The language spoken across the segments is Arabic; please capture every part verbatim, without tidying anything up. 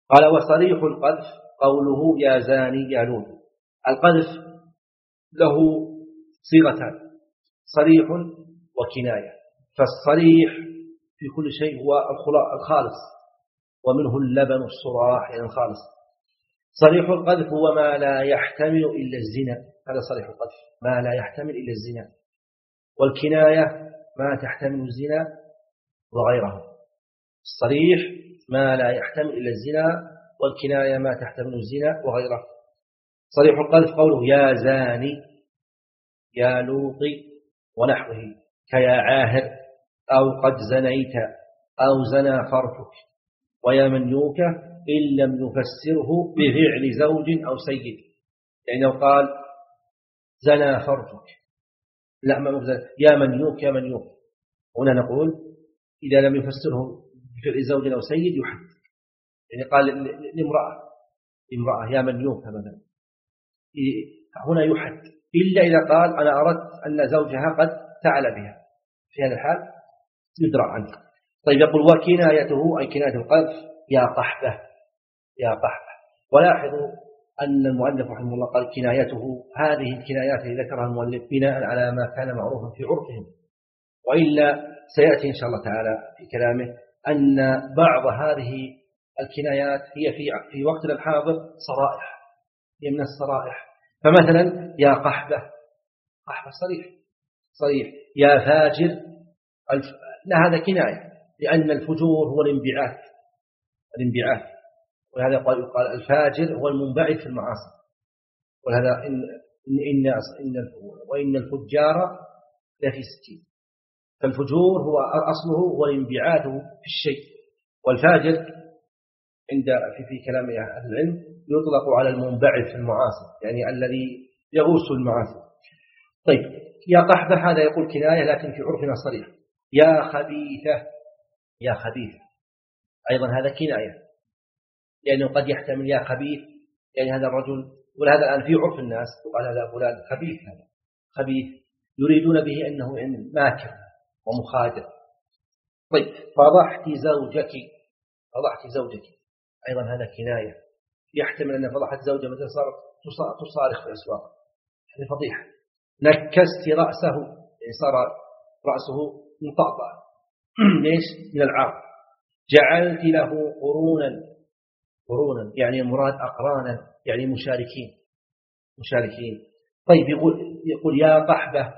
قال وصريح القذف قوله يا زاني يا لوط. القذف له صيغتان، صريح وكناية. فالصريح في كل شيء هو الخالص، ومنه اللبن الصراح يعني الخالص. صريح القذف هو ما لا يحتمل إلا الزنا، هذا صريح القذف، ما لا يحتمل إلا الزنا. والكناية ما تحتمل الزنا وغيره. الصريح ما لا يحتمل إلا الزنا، والكناية ما تحتمل الزنا وغيره. صريح القذف قوله يا زاني يا لوطي ونحوه، كيا عاهر أو قد زنيت أو زنى فرتك، ويا من يوك إن لم يفسره بفعل زوج أو سيد. يعني لو قال زنى فرتك لا ما مفزن. يا من يوك يا من يوك، هنا نقول إذا لم يفسره بفعل زوج أو سيد يحد. يعني قال لامرأة امرأة يا من يوك مثلا، هنا يحد، إلا إذا قال أنا أردت أن زوجها قد فعل بها، في هذا الحال يدرع عنه. طيب يقول وكنايته أي كناية القذف يا قحبة يا قحبة. ولاحظوا أن المؤلف رحمه الله قال كنايته، هذه الكنايات التي ذكرها المؤلف بناء على ما كان معروفا في عرفهم، وإلا سيأتي إن شاء الله تعالى في كلامه أن بعض هذه الكنايات هي في في وقتنا الحاضر صرائح، هي من الصرائح. فمثلا يا قحبة، قحبة صريح صريح. يا فاجر الف... لا هذا كناية، لأن الفجور هو الانبعاث الانبعاث ولهذا يقال الفاجر هو المنبعث في المعاصي. ولهذا إن إن إن وإن الفجار لفي سجين. فالفجور هو أصله هو الانبعاث في الشيء، والفاجر عند في في كلام أهل العلم يطلق على المنبعث في المعاصي، يعني الذي يغوص المعاصي. طيب يا قحبة هذا يقول كناية لكن في عرفنا صريح. يا خبيثة يا خبيثة أيضا هذا كناية، لأنه قد يحتمل يا خبيث يعني هذا الرجل، ولهذا الآن في عرف الناس يقال هذا فلان خبيث، هذا خبيث يريدون به أنه ماكر ومخادع. طيب فضحت زوجك فضحت زوجك أيضا هذا كناية، يحتمل أن فضحت زوجة مثلا صارت تصارخ في الأسواق، هذه فضيحة. نكست رأسه يعني صار رأسه مطأطأ ليش؟ من العار. جعلت له قرونا قرونا يعني المراد أقرانا يعني مشاركين مشاركين. طيب يقول يقول يا قحبة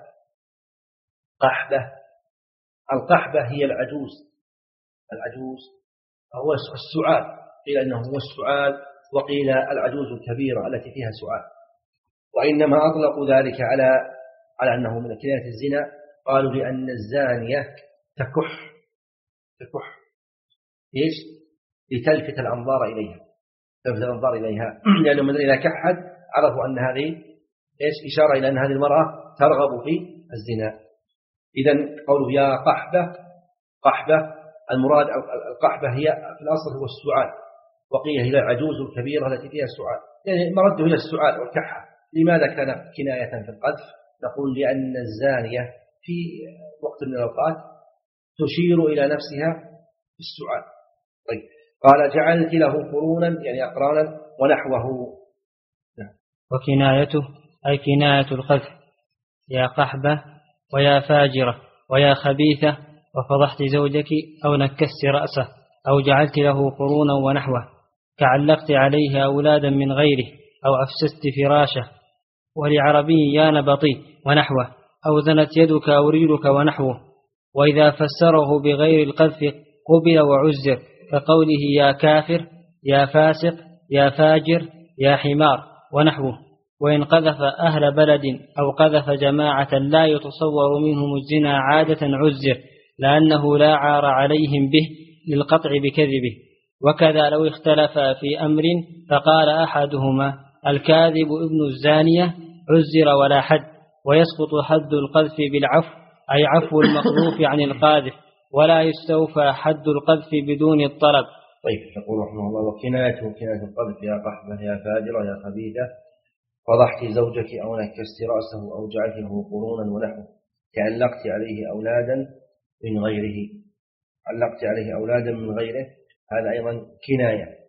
قحبة. القحبة هي العجوز العجوز هو السعال، قيل أنه هو السعال وقيل العجوز الكبيرة التي فيها سعال، وإنما أطلقوا ذلك على على أنه من كناية الزنا. قالوا لأن الزانية تكح تكح إيش؟ لتلفت الأنظار إليها تلفت الأنظار إليها لأنه من إذا كحت عرفوا أن هذه إيش؟ إشارة إلى أن هذه المرأة ترغب في الزنا. إذن قوله يا قحبة قحبة المراد القحبة هي في الأصل هو السعال، وقيل هي العجوز الكبيرة التي فيها السعال، يعني مرده إلى السعال والكحة. لماذا كان كناية في القذف؟ نقول لأن الزانية في وقت من الأوقات تشير إلى نفسها بالسعال. طيب قال جعلت له قرونا يعني أقرانا ونحوه. وكنايته أي كناية القذف يا قحبة ويا فاجرة ويا خبيثة وفضحت زوجك أو نكست رأسه أو جعلت له قرونا ونحوه، كعلقت عليه أولادا من غيره أو أفسست فراشه، ولعربي يا نبطي ونحوه، أو زنت يدك أو رجلك ونحوه. وإذا فسره بغير القذف قبل وعزر، كقوله يا كافر يا فاسق يا فاجر يا حمار ونحوه. وإن قذف أهل بلد أو قذف جماعة لا يتصور منهم الزنا عادة عزر، لأنه لا عار عليهم به للقطع بكذبه. وكذا لو اختلفا في أمر فقال أحدهما الكاذب ابن الزانية عزر ولا حد، ويسقط حد القذف بالعفو أي عفو المقذوف عن القاذف، ولا يستوفى حد القذف بدون الطلب. طيب يقول رحمه الله وكنايته كناية القذف يا قحبة يا فاجرة يا خبيثة فضحت زوجك أو نكست رأسه أو جعلت له قرونا ونحوه، تعلقت عليه أولادا من غيره علقت عليه أولادا من غيره هذا أيضا كناية.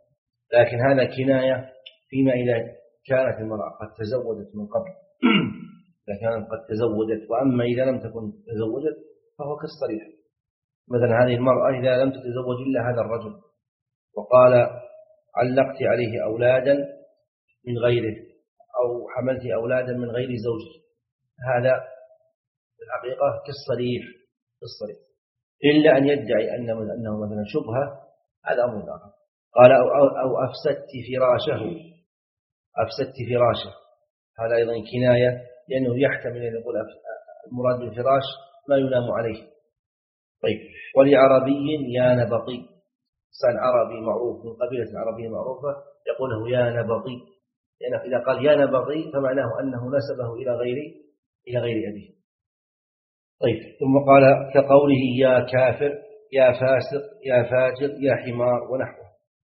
لكن هذا كناية فيما إذا كانت المرأة قد تزوجت من قبل إذا كانت قد تزوجت. وأما إذا لم تكن تزوجت فهو كالصريح. مثلا هذه المرأة إذا لم تتزوج إلا هذا الرجل وقال علقت عليه أولادا من غيره أو حملت أولادا من غير زوجي، هذا في الحقيقة كالصريح كالصريح إلا أن يدعي أن أنه مثلا شبهة، هذا أمر آخر. قال أو, أو, أو أفسدت فراشه أفسدت فراشه، هذا أيضا كناية لأنه يحتمل أن يقول المراد بالفراش ما ينام عليه. طيب ولعربي يا نبطي، إنسان عربي معروف من قبيلة عربية معروفة يقول له يا نبطي، لأنه إذا قال يا نبطي فمعناه أنه نسبه إلى غير إلى غير أبيه. طيب ثم قال كقوله يا كافر يا فاسق يا فاجر يا حمار ونحوه.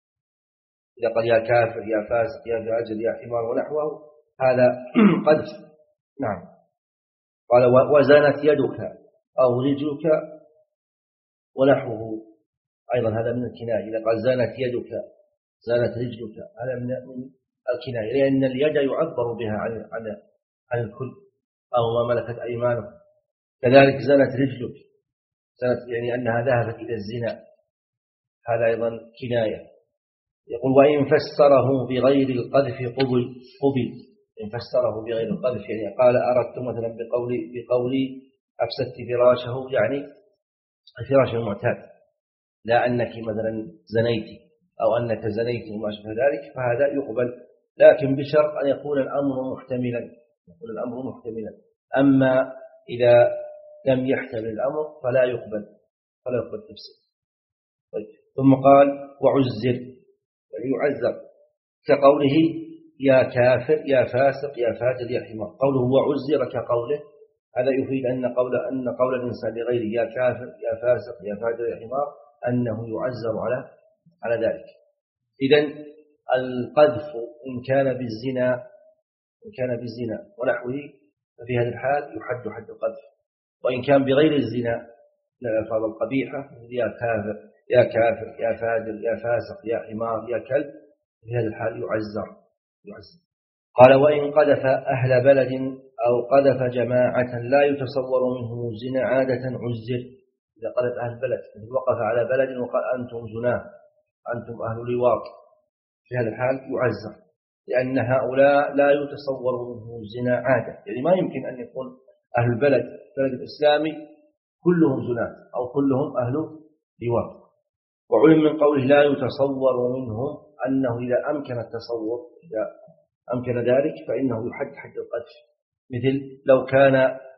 إذا قال يا كافر يا فاسق يا فاجر يا حمار ونحوه هذا قذف. نعم. قال وزنت يدك أو رجلك ونحوه، أيضا هذا من الكناية. إذا قال زانت يدك زانت رجلك هذا من الكناية، لأن اليد يعبر بها عن عن عن الكل أو ما ملكت أيمانه. كذلك زانت رجلك زانت يعني أنها ذهبت إلى الزنا، هذا أيضا كناية. يقول وإن فسره بغير القذف قبل قبل إن فسره بغير القذف يعني قال أردت مثلا بقولي بقولي أفسدت فراشه يعني الفراش المعتاد، لا أنك مثلا زنيتي أو أنك زنيت وما شابه ذلك، فهذا يقبل، لكن بشرط أن يكون الأمر محتملا يكون الأمر محتملا. أما إذا لم يحتمل الأمر فلا يقبل فلا يقبل تفسير. طيب ثم قال وعزر يعني يعزر كقوله يا كافر يا فاسق يا فاجر يا حمار. قوله وعزر كقوله هذا يفيد أن قول أن قول الإنسان لغيره يا كافر يا فاسق يا فاجر يا حمار أنه يعزر على على ذلك. إذن القذف إن كان بالزنا إن كان بالزنا ونحوه ففي هذه الحال يحد حد القذف، وإن كان بغير الزنا من الألفاظ القبيحة يا كافر يا كافر يا فاجر يا فاسق يا حمار يا كلب في هذه الحال يعزر يعزر. قال وإن قذف أهل بلد أو قذف جماعة لا يتصور منه الزنا عادة عزر. إذا قذف أهل بلد وقف على بلد وقال أنتم زناه أنتم أهل لواط، في هذا الحال يعزر، لأن هؤلاء لا يتصور منه الزنا عادة، يعني ما يمكن أن يكون أهل البلد البلد الإسلامي كلهم زناه أو كلهم أهل لواط. وعلم من قوله لا يتصور منهم أنه إذا أمكن التصور إذا أمكن ذلك فإنه يحد حد القذف، مثل لو كان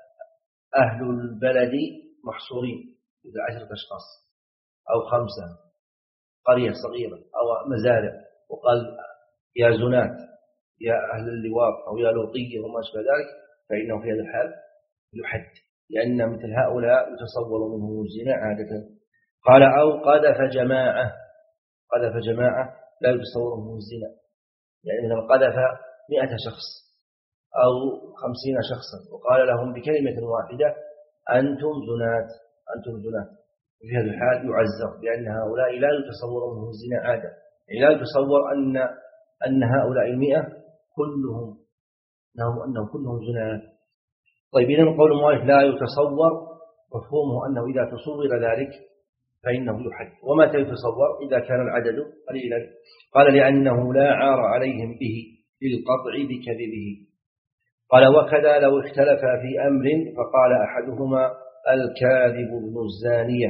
أهل البلد محصورين إذا عشرة أشخاص أو خمسة قرية صغيرة أو مزارع وقال يا زنات يا أهل اللواط أو يا لوطية وما شابه ذلك فإنه في هذا الحال يحد، لأن مثل هؤلاء يتصور منه الزنا عادة. قال أو قذف جماعة قذف جماعة لا يتصور منه الزنا، يعني لو قذف مئة شخص أو خمسين شخصا وقال لهم بكلمة واحدة أنتم زنات أنتم زنات، في هذا الحال يعزر، لأن هؤلاء لا يتصور منه الزنا عادة، يعني لا يتصور أن أن هؤلاء المئة كلهم أنهم أنهم كلهم زنات. طيب إذن قول المؤلف لا يتصور مفهومه أنه إذا تصور ذلك فإنه يحد. ومتى يتصور؟ إذا كان العدد قليلا. قال لأنه لا عار عليهم به للقطع بكذبه. قال وكذا لو اختلفا في أمر فقال أحدهما الكاذب ابن الزانية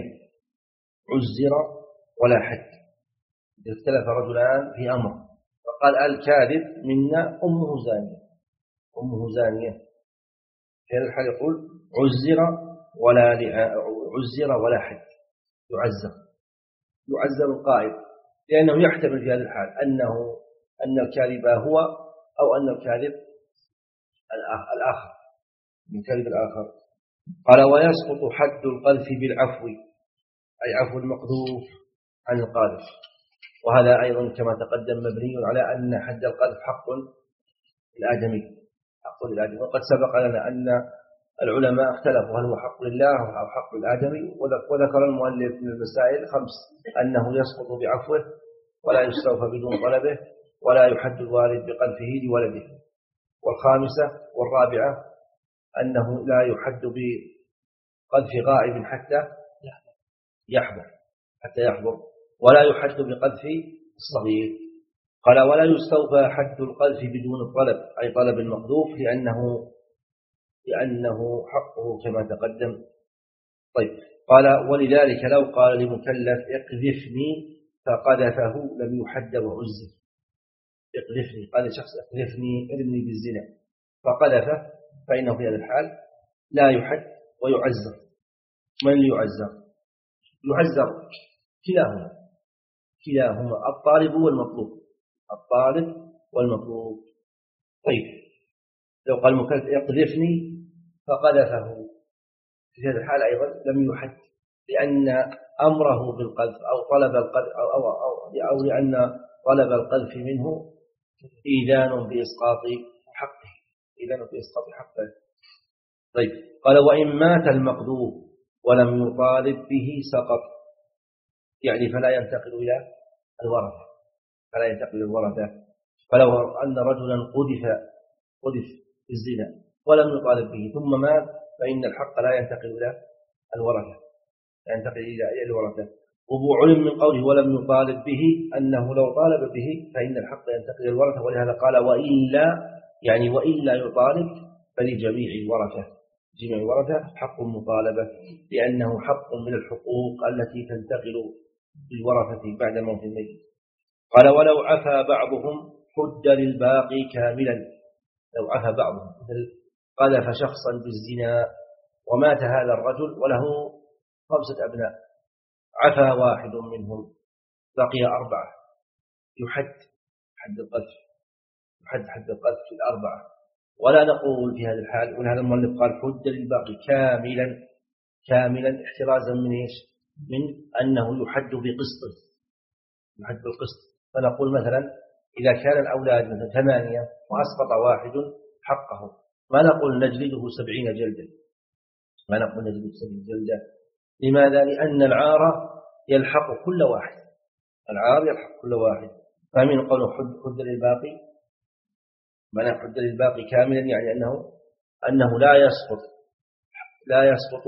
عزر ولا حد. إذا اختلف رجلان في أمر فقال الكاذب منا أمه زانية أمه زانية في هذا الحال يقول عزر ولا عزر ولا حد، يعزر يعزر القائد، لأنه يحتمل في هذا الحال أنه أن الكاذب هو أو أن الكاذب الآخر من كاذب الآخر. قال ويسقط حد القذف بالعفو أي عفو المقذوف عن القاذف، وهذا أيضا كما تقدم مبني على أن حد القذف حق الآدمي حق الآدمي. وقد سبق لنا أن العلماء اختلفوا هل هو حق لله أو حق الآدمي، وذكر المؤلف من المسائل خمس: أنه يسقط بعفوه، ولا يستوفى بدون طلبه، ولا يحد الوالد بقذفه لولده. والخامسة والرابعة أنه لا يحد بقذف غائب حتى يحضر حتى يحضر ولا يحد بقذف الصغير. قال ولا يستوفى حد القذف بدون الطلب، أي طلب المقذوف، لأنه لأنه حقه كما تقدم. طيب، قال ولذلك لو قال لمكلف اقذفني فقذفه لم يحد وعزف. اقذفني، قال شخص اقذفني ارمني بالزنا فقذفه، فإنه في هذا الحال لا يحد ويعزر. من اللي يعزر؟ يعزر كلاهما كلاهما الطالب والمطلوب الطالب والمطلوب. طيب، لو قال المكلف اقذفني فقذفه، في هذا الحال أيضا لم يحد، لأن أمره بالقذف أو طلب القذف أو, أو, أو, أو لأن طلب القذف منه إيذان بإسقاط حقه إيذان بإسقاط حقه. طيب، قال وإن مات المقذوف ولم يطالب به سقط، يعني فلا ينتقل إلى الورثة فلا ينتقل إلى الورثة. فلو أن رجلا قذف قذف بالزنا ولم يطالب به ثم مات، فإن الحق لا ينتقل إلى الورثة لا ينتقل إلى الورثة. وعلم من قوله ولم يطالب به أنه لو طالب به فإن الحق ينتقل إلى الورثة، ولهذا قال وإلا، يعني وإلا يطالب فلجميع الورثة جميع الورثة حق المطالبة، لأنه حق من الحقوق التي تنتقل بالورثة بعد موت الميت. قال ولو عفى بعضهم حد للباقي كاملا. لو عفى بعضهم، مثل قذف شخصا بالزنا ومات هذا الرجل وله خمسة أبناء، عفى واحد منهم بقي أربعة، يحد حد القذف يحد حد القذف في الأربعة. ولا نقول في هذا الحال، ولهذا المؤلف قال حد للباقي كاملا كاملا احترازا من ايش؟ من أنه يحد بقسط يحد بالقسط. فنقول مثلا إذا كان الأولاد مثلا ثمانية وأسقط واحد حقه، ما نقول نجلده سبعين جلدة ما نقول نجلده سبعين جلدة. لماذا؟ لأن العار يلحق كل واحد العار يلحق كل واحد. فمن قوله حد, حد للباقي، معنى حد للباقي كاملا، يعني أنه أنه لا يسقط لا يسقط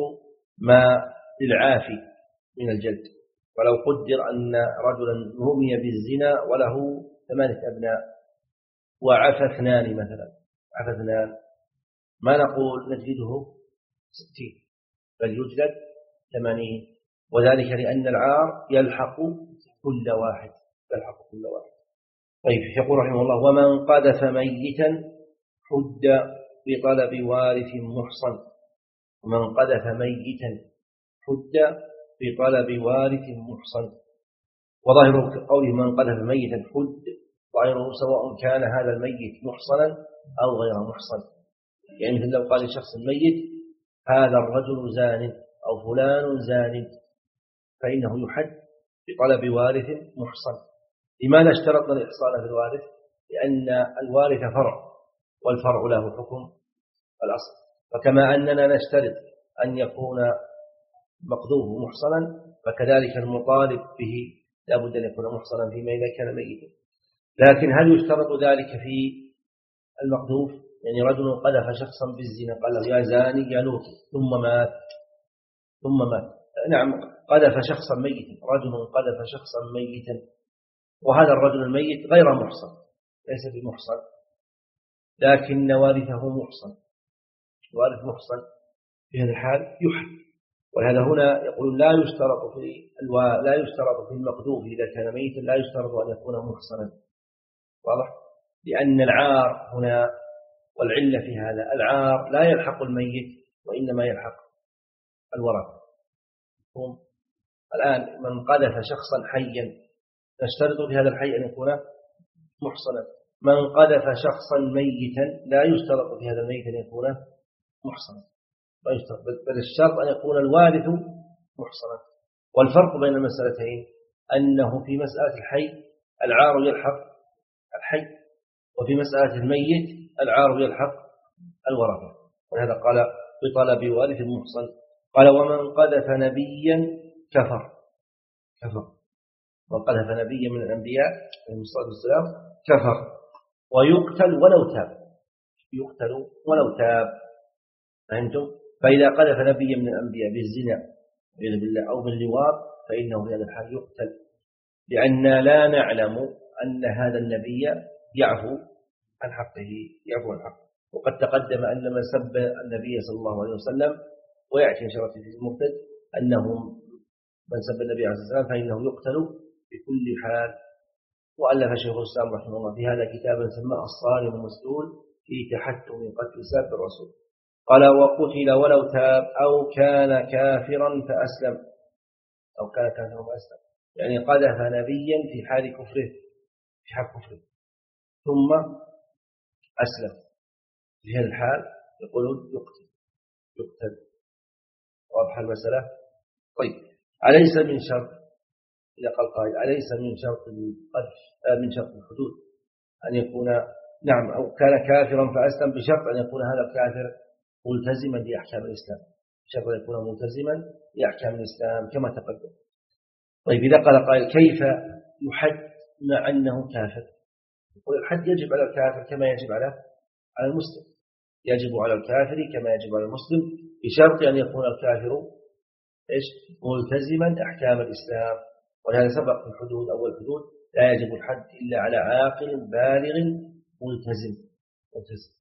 ما للعافي من الجلد. ولو قدر أن رجلا رمي بالزنا وله ثمانية أبناء وعفى اثنان مثلا عفى اثنان ما نقول نجلده ستين، بل يجلد ثمانين، وذلك لأن العار يلحق كل واحد يلحق كل واحد. طيب، يقول رحمه الله ومن قذف ميتا حد بطلب وارث محصن. ومن قذف ميتا حد بطلب وارث محصن. وظاهره قوله من قذف ميتا حد، ظاهره سواء كان هذا الميت محصنا أو غير محصن. يعني مثل لو قال لشخص ميت هذا الرجل زان أو فلان زان، فإنه يحد بطلب وارث محصن. لماذا اشترطنا الإحصان في الوارث؟ لأن الوارث فرع، والفرع له حكم الأصل. فكما أننا نشترط أن يكون مقذوف محصنا، فكذلك المطالب به لا بد أن يكون محصنا فيما إذا كان ميتا. لكن هل يشترط ذلك في المقذوف؟ يعني رجل قذف شخصا بالزنا قال له يا زاني يا لوط ثم مات ثم مات نعم، قذف شخصا ميتا، رجل قذف شخصا ميتا، وهذا الرجل الميت غير محصن ليس بمحصن، لكن وارثه محصن وارث محصن في هذا الحال يحد. ولهذا هنا يقول لا يشترط في الو... لا يشترط في المقذوف إذا كان ميتا لا يشترط أن يكون محصنا. واضح؟ لأن العار هنا والعلة في هذا العار لا يلحق الميت وإنما يلحق الورثة. الآن من قذف شخصا حيا نشترط في هذا الحي أن يكون محصنا. من قذف شخصا ميتا لا يشترط في هذا الميت أن يكون محصنا، بل الشرط أن يكون الوارث محصنا. والفرق بين المسألتين أنه في مسألة الحي العار يلحق الحي، وفي مسألة الميت العار يلحق الورثة. ولهذا قال بطلب وارث محصن. قال ومن قذف نبيا كفر كفر من قذف نبيا من الأنبياء عليه الصلاة والسلام كفر ويقتل ولو تاب، يقتل ولو تاب. فهمتم؟ فإذا قذف نبيا من الأنبياء بالزنا بالله أو باللواط فإنه في هذا الحال يقتل، لأننا لا نعلم أن هذا النبي يعفو عن حقه، يعفو عن حقه. وقد تقدم أن من سب النبي صلى الله عليه وسلم ويأتي شرط في المرتد أنه من سب النبي عليه الصلاة والسلام فإنه يقتل بكل حال. وألف شيخ الإسلام رحمه الله في هذا كتابا سماه الصارم المسلول في تحتم قتل ساب الرسول. قال وقتل ولو تاب أو كان كافرا فأسلم، أو كان كافرا فأسلم، يعني قذف نبيا في حال كفره، في حال كفره ثم أسلم، في هذا الحال يقولون يقتل يقتل. واضح المسألة؟ طيب، أليس من شرط، إذا قال قائل أليس من شرط القذف من شرط الحدود أن يكون نعم أو كان كافرا فأسلم، بشرط أن يكون هذا الكافر ملتزما بأحكام الإسلام، بشرط أن يكون ملتزما بأحكام الإسلام كما تقدم. طيب، إذا قال قائل كيف يحد مع أنه كافر؟ يقول الحد يجب على الكافر كما يجب على على المسلم، يجب على الكافر كما يجب على المسلم، بشرط أن يكون الكافر إيش ملتزما أحكام الإسلام. ولهذا سبق في الحدود أول الحدود لا يجب الحد إلا على عاقل بالغ ملتزم ملتزم.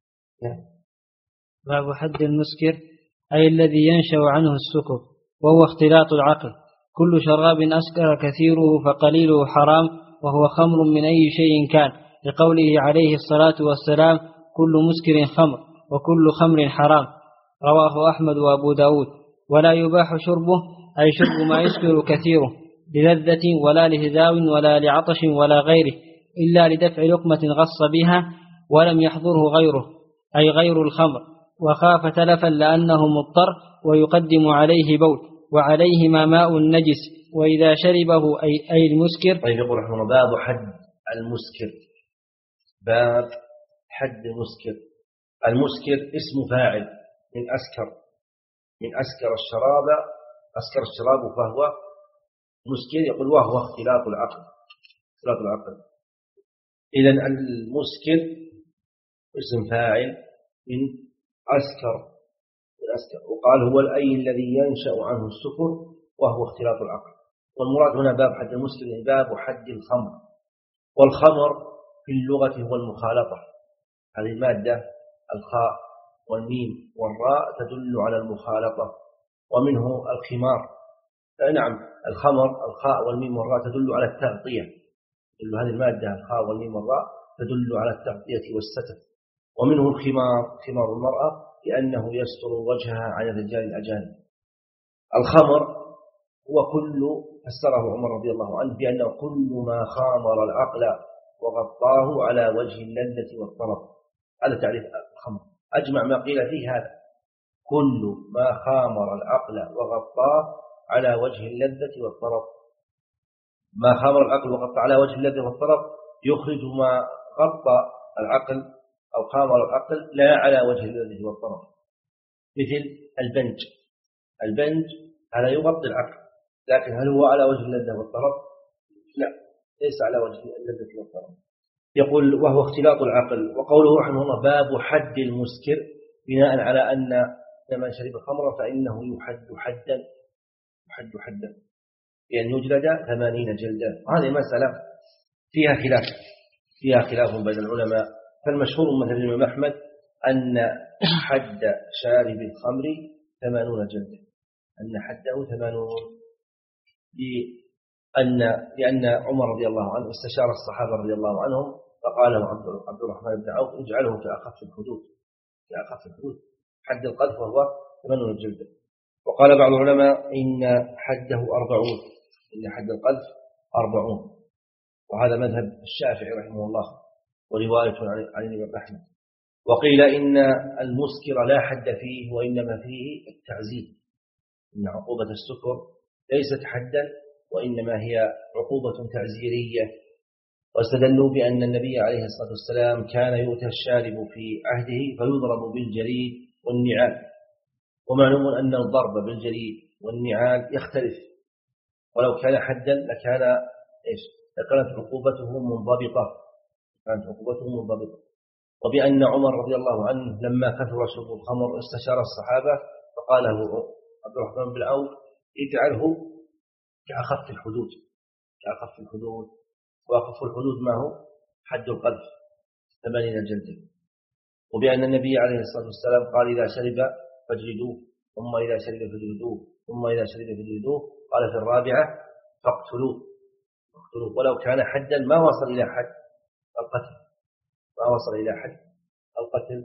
باب حد المسكر أي الذي ينشأ عنه السكر، وهو اختلاط العقل. كل شراب أسكر كثيره فقليله حرام، وهو خمر من أي شيء كان، لقوله عليه الصلاة والسلام كل مسكر خمر وكل خمر حرام، رواه أحمد وأبو داود. ولا يباح شربه أي شرب ما يسكر كثيره للذة ولا لهذاو ولا لعطش ولا غيره، إلا لدفع لقمة غص بها ولم يحضره غيره أي غير الخمر، وخاف تلفا لأنه مضطر ويقدم عليه بول، وعليهما ماء نجس، وإذا شربه أي, أي المسكر. طيب، يقول رحمه الله باب حد المسكر. باب حد المسكر. المسكر اسم فاعل من أسكر، من أسكر الشراب، أسكر الشراب فهو مسكر. يقول وهو اختلاط العقل، اختلاط العقل. إذن المسكر اسم فاعل من أسكر، من أسكر. وقال هو الأي الذي ينشأ عنه السكر وهو اختلاط العقل. والمراد هنا باب حد المسكر باب حد الخمر. والخمر في اللغة هو المخالطة. هذه المادة الخاء والميم والراء تدل على المخالطة، ومنه الخمار. نعم، الخمر الخاء والميم والراء تدل على التغطية، تدل هذه المادة الخاء والميم والراء تدل على التغطية والستر. ومنه الخمار، خمار المرأة، لأنه يستر وجهها عن الرجال الأجانب. الخمر هو كل، فسره عمر رضي الله عنه بأنه كل ما خامر العقل وغطاه على وجه اللذة والطرب. هذا تعريف الخمر، أجمع ما قيل فيه هذا، كل ما خامر العقل وغطاه على وجه اللذة والطرب. ما خامر العقل وغطى على وجه اللذة والطرب يخرج ما غطى العقل أو خامر العقل لا على وجه اللذة والطرب، مثل البنج. البنج هذا يغطي العقل، لكن هل هو على وجه اللذة والطرب؟ لا، ليس على وجه اللذة والطرب. يقول وهو اختلاط العقل. وقوله رحمه الله باب حد المسكر بناء على أن من شرب الخمر فإنه يحد حدا، يحد حدا بأن يجلد ثمانين جلدا. هذه مسألة فيها خلاف، فيها خلاف بين العلماء. فالمشهور من مثل الإمام أحمد أن حد شارب الخمر ثمانون جلدا، أن حده ثمانون، لأن لأن عمر رضي الله عنه استشار الصحابة رضي الله عنهم فقال له عبد الرحمن بن عوف اجعله في أخف الحدود، في أخف الحدود حد القذف وهو ثمانون جلدا. وقال بعض العلماء إن حده أربعون، إن حد القذف أربعون، وهذا مذهب الشافعي رحمه الله ورواية عن الإمام أحمد. وقيل إن المسكر لا حد فيه وإنما فيه التعزير، إن عقوبة السكر ليست حدا وإنما هي عقوبة تعزيرية. واستدلوا بأن النبي عليه الصلاة والسلام كان يؤتى الشارب في عهده فيضرب بالجريد والنعال، ومعلوم أن الضرب بالجريد والنعال يختلف، ولو كان حدا لكان إيش كانت عقوبته منضبطة كانت عقوبته منضبطة وبأن عمر رضي الله عنه لما كثر شرب الخمر استشار الصحابة فقال له عبد الرحمن بن عوف اجعله كأخف الحدود كأخف الحدود وأخف الحدود ما هو حد القذف ثمانين جلدة وبأن النبي عليه الصلاة والسلام قال إذا شرب فاجلدوه ثم إذا شرب فاجلدوه ثم إذا شرب فاجلدوه قال في الرابعة فاقتلوه فاقتلوه ولو كان حدا ما وصل إلى حد القتل ما وصل إلى حد القتل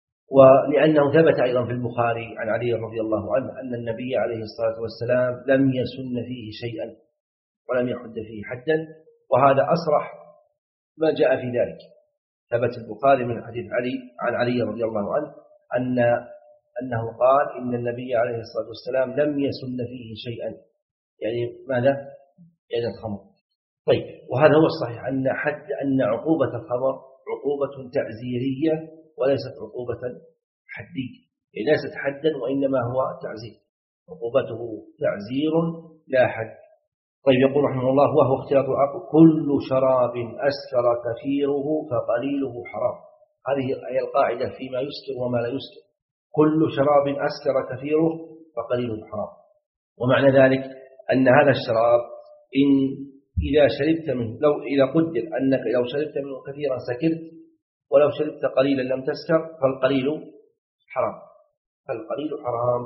ولأنه ثبت أيضا في البخاري عن علي رضي الله عنه أن النبي عليه الصلاة والسلام لم يسن فيه شيئا ولم يحد فيه حدا وهذا أصرح ما جاء في ذلك ثبت البخاري من حديث علي عن علي رضي الله عنه أن أنه قال إن النبي عليه الصلاة والسلام لم يسن فيه شيئا يعني ماذا؟ يعني الخمر طيب وهذا هو الصحيح أن حد أن عقوبة الخمر عقوبة تعزيرية وليست عقوبة حدية يعني ليست حدا وإنما هو تعزير عقوبته تعزير لا حد طيب يقول رحمه الله وهو اختلاط العقل كل شراب أسكر كثيره فقليله حرام هذه هي القاعدة فيما يسكر وما لا يسكر كل شراب أسكر كثيره فقليله حرام ومعنى ذلك أن هذا الشراب إن إذا شربت منه لو إذا قدر أنك لو شربت منه كثيرا سكرت ولو شربت قليلا لم تسكر فالقليل حرام فالقليل حرام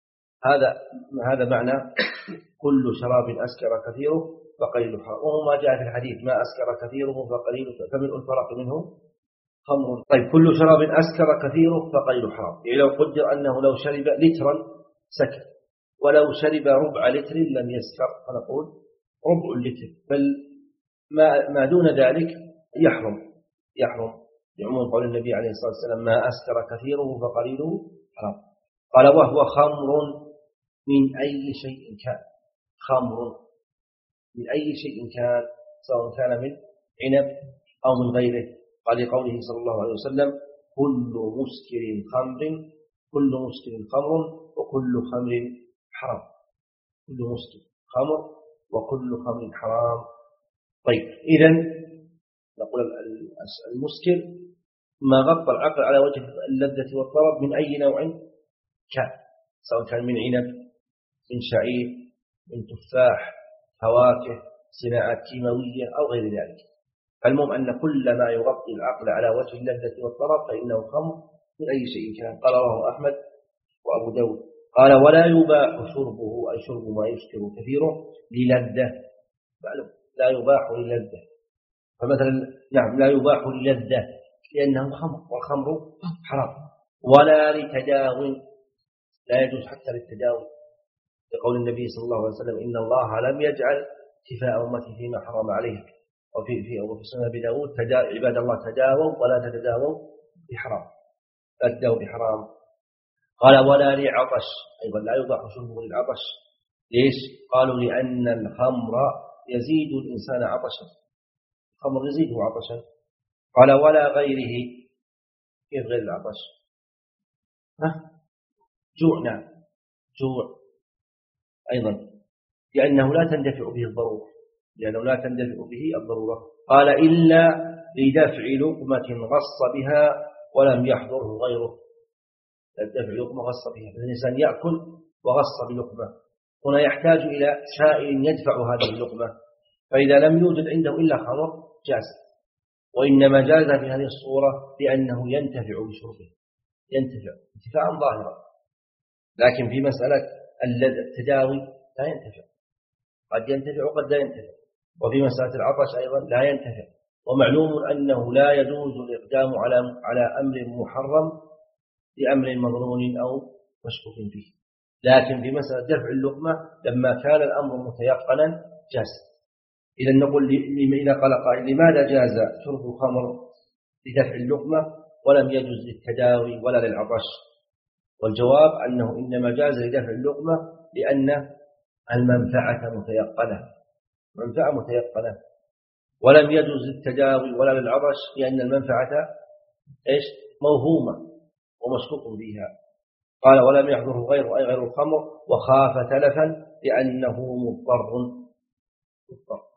هذا هذا معنى كل شراب أسكر كثيره فقليل حرام وهو ما جاء في الحديث ما أسكر كثيره فقليل فملء الفرق منه خمر طيب كل شراب أسكر كثيره فقليل حرام يعني لو قدر أنه لو شرب لترا سكر ولو شرب ربع لتر لم يسكر فنقول ربع اللتر بل ما, ما دون ذلك يحرم يحرم لعموم قول النبي عليه الصلاة والسلام ما أسكر كثيره فقليله حرام قال وهو خمر من أي شيء كان خمر من أي شيء كان سواء كان من عنب أو من غيره قال لقوله صلى الله عليه وسلم كل مسكر خمر كل مسكر خمر وكل خمر حرام كل مسكر خمر وكل خمر حرام طيب إذن نقول المسكر ما غطى العقل على وجه اللذة والطرب من أي نوع كان سواء كان من عنب من شعير من تفاح فواكه صناعات كيماوية أو غير ذلك فالمهم أن كل ما يغطي العقل على وجه اللذة والطرب فإنه خمر من أي شيء كان قال رواه أحمد وأبو داود قال ولا يباح شربه أي شرب ما يسكر كثيره للذة لا يباح للذة فمثلا نعم لا يباح للذة لأنه خمر والخمر حرام ولا لتداوي لا يجوز حتى للتداوي لقول النبي صلى الله عليه وسلم إن الله لم يجعل شفاء أمتي فيما حرم عليه وفي في وفي سنة أبي داود عباد الله تداووا ولا تتداووا بحرام لا تداووا بحرام قال ولا لعطش أيضا لا يباح شربه للعطش ليش؟ قالوا لأن الخمر يزيد الإنسان عطشا الخمر يزيده عطشا قال ولا غيره كيف غير العطش ها؟ جوع نعم جوع أيضا لأنه لا تندفع به الضرورة لأنه لا تندفع به الضرورة قال إلا لدفع لقمة غص بها ولم يحضره غيره دفع لقمة غص بها فالإنسان يأكل وغص بلقمة هنا يحتاج إلى سائل يدفع هذه اللقمة فإذا لم يوجد عنده إلا خمر جاز وإنما جاز في هذه الصورة لأنه ينتفع بشربه ينتفع انتفاعا ظاهرا لكن في مسألة التداوي لا ينتفع قد ينتفع وقد لا ينتفع وفي مسألة العطش أيضا لا ينتفع ومعلوم أنه لا يجوز الإقدام على على أمر محرم لأمر مظنون أو مشكوك فيه لكن في مسألة دفع اللقمة لما كان الأمر متيقنا جاز إذا نقول إذا قال قائل لماذا جاز شرب الخمر لدفع اللقمة ولم يجوز للتداوي ولا للعطش والجواب أنه إنما جاز لدفع اللقمة لأن المنفعة متيقنة منفعة متيقنة ولم يجوز للتداوي ولا للعطش لأن المنفعة إيش موهومة ومشكوك بها قال ولم يحضره غيره أي غير الخمر وخاف تلفا لأنه مضطر مضطر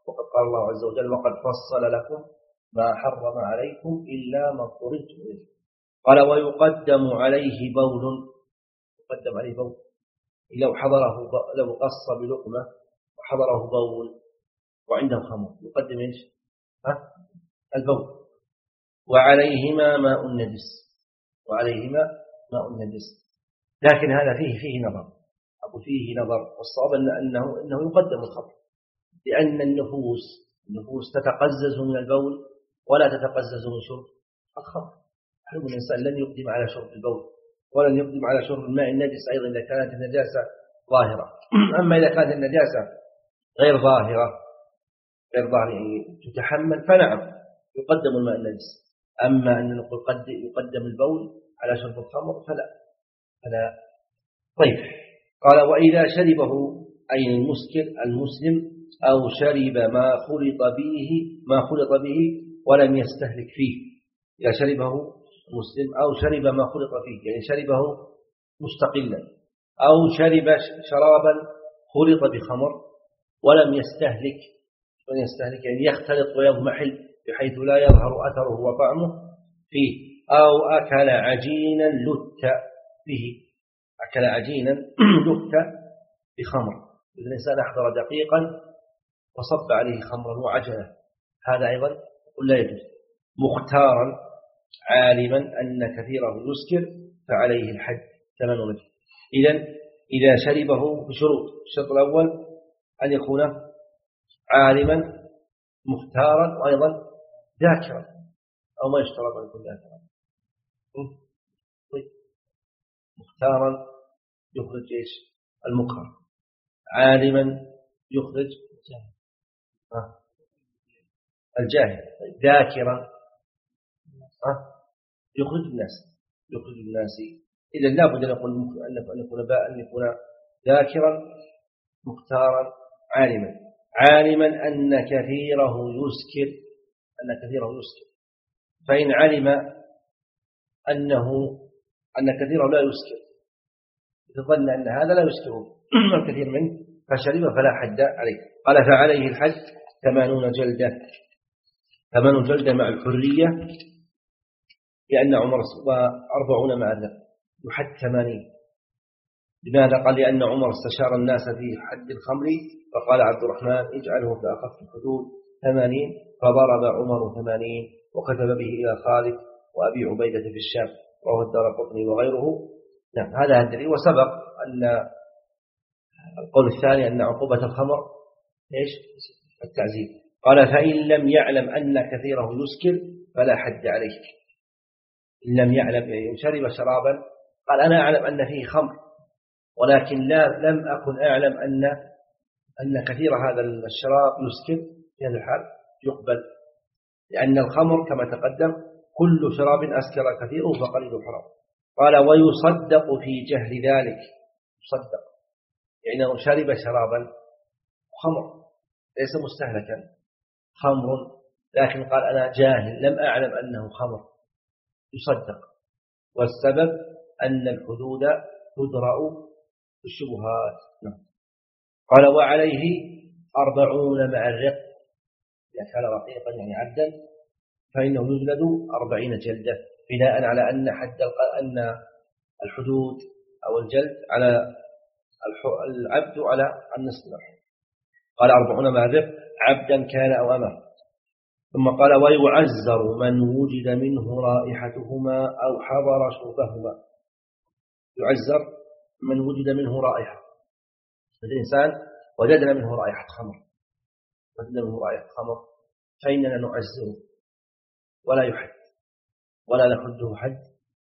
وقد قال الله عز وجل وقد فصل لكم ما حرم عليكم إلا ما اضطررتم إليه. قال ويقدم عليه بول، يقدم عليه بول لو حضره، لو قص بلقمة وحضره بول وعنده خمر يقدم ايش؟ ها؟ البول. وعليهما ماء النجس، وعليهما ماء النجس. لكن هذا فيه فيه نظر، أو فيه نظر، والصواب أنه أنه يقدم الخمر، لأن النفوس النفوس تتقزز من البول ولا تتقزز من شرب الخمر. حلو الإنسان لن يقدم على شرب البول ولن يقدم على شرب الماء النجس أيضا إذا كانت النجاسة ظاهرة. أما إذا كانت النجاسة غير ظاهرة غير ظاهرة يعني تتحمل فنعم يقدم الماء النجس. أما أن نقول قد يقدم البول على شرب الخمر فلا فلا. طيب قال وإذا شربه أي المسكر المسلم أو شرب ما خلط به ما خلط به ولم يستهلك فيه. إذا شربه مسلم أو شرب ما خلط فيه يعني شربه مستقلا، أو شرب شرابا خلط بخمر ولم يستهلك، ولم يستهلك يعني يختلط ويضمحل بحيث لا يظهر أثره وطعمه فيه، أو أكل عجينا لت به، أكل عجينا لت بخمر، إذا الإنسان أحضر دقيقا وصب عليه خمرا وعجنه، هذا أيضا لا يجوز. مختارا عالما أن كثيره يسكر فعليه الحد ثمن وجه. إذن إذا شربه بشروط: الشرط الأول أن يكون عالما مختارا وأيضا ذاكرا، أو ما يشترط أن يكون ذاكرا. مختارا يخرج إيش؟ المكره. عالما يخرج آه. الجاهل. ذاكرا آه. يخرج الناس يخرج الناس. إذا لابد أن يكون أن يكون أن يكون ذاكرا مختارا عالما. عالما أن كثيره يسكر أن كثيره يسكر فإن علم أنه أن كثيره لا يسكر ظن أن هذا لا يسكر الكثير منه فشرب فلا حد عليه. قال فعليه الحد ثمانون جلدة، ثمان جلدة مع الحرية، لأن عمر وأربعون مع الرق يحد ثمانين. لماذا؟ قال لأن عمر استشار الناس في حد الخمر فقال عبد الرحمن اجعله في أخف الحدود ثمانين، فضرب عمر ثمانين وكتب به إلى خالد وأبي عبيدة في الشام، رواه الدارقطني وغيره. نعم هذا الدليل. وسبق أن القول الثاني أن عقوبة الخمر إيش؟ التعزير. قال فإن لم يعلم أن كثيره يسكر فلا حد عليه. إن لم يعلم يعني شرب شرابا قال أنا أعلم أن فيه خمر ولكن لا لم أكن أعلم أن أن كثير هذا الشراب يسكر، في هذا الحال يقبل، لأن الخمر كما تقدم كل شراب أسكر كثيره فقليل حرام. قال ويصدق في جهل ذلك. يصدق يعني أنه شرب شرابا خمر ليس مستهلكا خمر، لكن قال أنا جاهل لم أعلم أنه خمر، يصدق. والسبب أن الحدود تدرأ بالشبهات. قال وعليه أربعون مع الرق، إذا كان رقيقا يعني عبدا فإنه يجلد أربعين جلدة، بناء على أن حد أن الحدود أو الجلد على العبد على النصف. قال أربعون مع الرق عبدا كان أو أمه. ثم قال ويعزر من وجد منه رائحتهما أو حضر شربهما. يعزر من وجد منه رائحة، الإنسان وجدنا منه رائحة خمر وجدنا منه رائحة خمر فإننا نعزره ولا يحد ولا نحده حد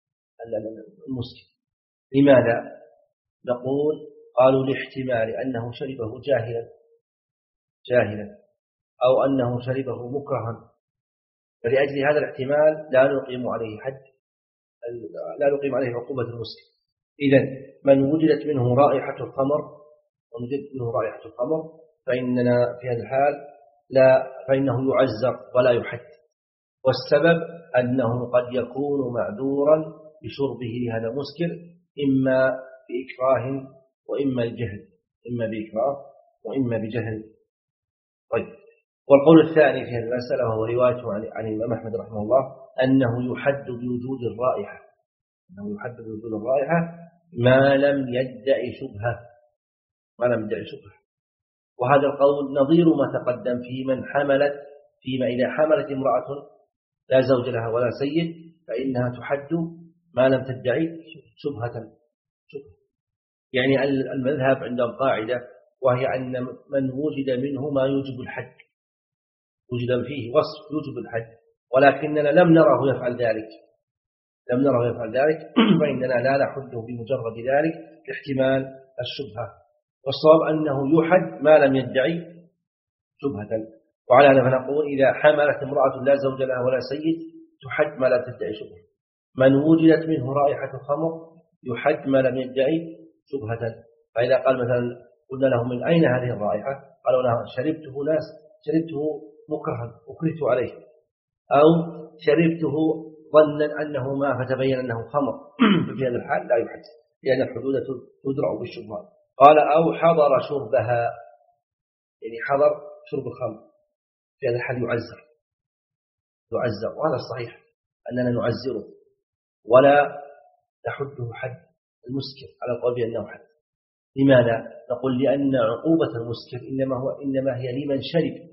المسكر. لماذا؟ نقول قالوا لاحتمال أنه شربه جاهلا جاهلا أو أنه شربه مكرها، فلأجل هذا الاحتمال لا نقيم عليه حد لا نقيم عليه عقوبة المسكر. إذن من وجدت منه رائحة الخمر ووجدت منه رائحة الخمر فإننا في هذا الحال لا فإنه يعزر ولا يحد. والسبب أنه قد يكون معذورا بشربه لهذا المسكر إما بإكراه وإما الجهل، إما بإكراه وإما بجهل. طيب والقول الثاني في هذه المسألة وهو روايته عن عن الإمام أحمد رحمه الله أنه يحد بوجود الرائحة، أنه يحد بوجود الرائحة ما لم يدعي شبهة، ما لم يدعي شبهة. وهذا القول نظير ما تقدم في من حملت فيما إذا حملت امرأة لا زوج لها ولا سيد فإنها تحد ما لم تدعي شبهة. شبهة يعني المذهب عندهم قاعدة وهي أن من وجد منه ما يوجب الحد، وجد فيه وصف يوجب الحد ولكننا لم نره يفعل ذلك، لم نره يفعل ذلك فإننا لا نحده بمجرد ذلك لاحتمال الشبهة. والصواب أنه يحد ما لم يدعي شبهة. وعلى هذا فنقول إذا حملت امرأة لا زوج لها ولا سيد تحد ما لا تدعي شبهة. من وجدت منه رائحة خمر يحد ما لم يدعي شبهة. فإذا قال مثلا قلنا له من أين هذه الرائحة؟ قالوا له شربته ناس شربته مكرها أكرهت عليه، أو شربته ظنا أنه ما فتبين أنه خمر ففي هذا الحال لا يحد لأن الحدود تدرع بالشبهات. قال أو حضر شربها، يعني حضر شرب الخمر في هذا الحال يعزر يعزر وهذا الصحيح أننا نعزره ولا تحده حد المسكر على القول بأنه حد. لماذا؟ نقول لأن عقوبة المسكر إنما, هو إنما هي لمن شرب،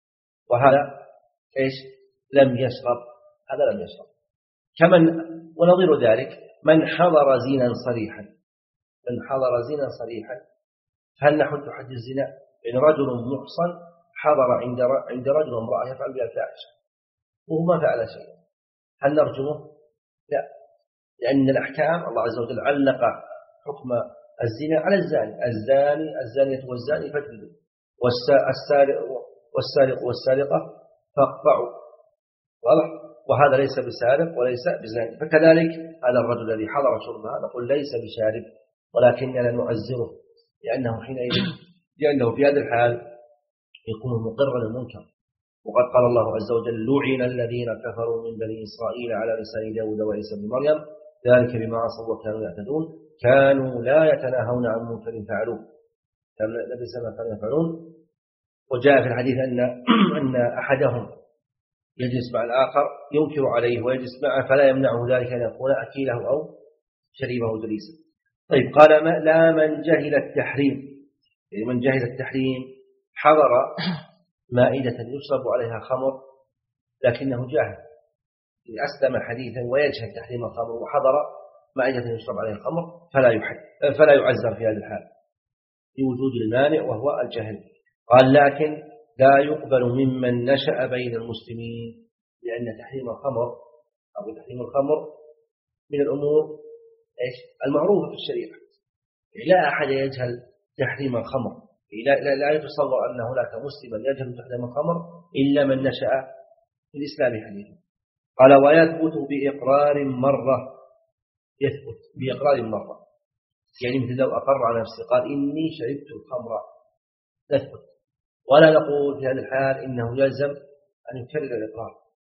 وهذا إيش؟ لم يشرب، هذا لم يشرب. كمن ونظير ذلك من حضر زنا صريحا، من حضر زنا صريحا فهل نحد حد الزنا؟ إن رجل محصن حضر عند عند رجل امرأة يفعل بها الفاحشة وهو ما فعل شيء، هل نرجمه؟ لا، لأن الأحكام الله عز وجل علق حكم الزنا على الزاني، الزاني الزانية والزاني فاجلدوا والسارق والسارق والسارقة فاقطعوا، واضح؟ وهذا ليس بسارق وليس بزاني. فكذلك هذا الرجل الذي حضر شربها نقول ليس بشارب ولكننا نعزره لأنه حينئذ لأنه في هذا الحال يكون مقرا للمنكر. وقد قال الله عز وجل لعن الذين كفروا من بني إسرائيل على لسان داود وعيسى بن مريم ذلك بما عصوا وكانوا يعتدون كانوا لا يتناهون عن منكر فعلوه، كانوا لبئس ما كانوا يفعلون. وجاء في الحديث أن أن أحدهم يجلس مع الآخر ينكر عليه ويجلس معه فلا يمنعه ذلك أن يكون أكيله أو شريبه جليسا. طيب قال ما لا من جهل التحريم، يعني من جهل التحريم حضر مائدة يشرب عليها خمر لكنه جاهل أسلم حديثا ويجهل تحريم الخمر وحضر مائدة يشرب عليها الخمر فلا يحد فلا يعزر في هذا الحال لوجود المانع وهو الجهل. قال لكن لا يقبل ممن نشأ بين المسلمين لأن تحريم الخمر أو تحريم الخمر من الأمور إيش المعروفة في الشريعة، لا أحد يجهل تحريم الخمر، لا, لا, لا يتصور أن هناك مسلما يجهل تحريم الخمر إلا من نشأ في الإسلام حديثا. قال ويثبت بإقرار مرة، يثبت بإقرار مرة يعني مثل لو أقر على نفسه قال إني شربت الخمر تثبت، ولا نقول في هذا الحال إنه يلزم أن يكرر الإقرار.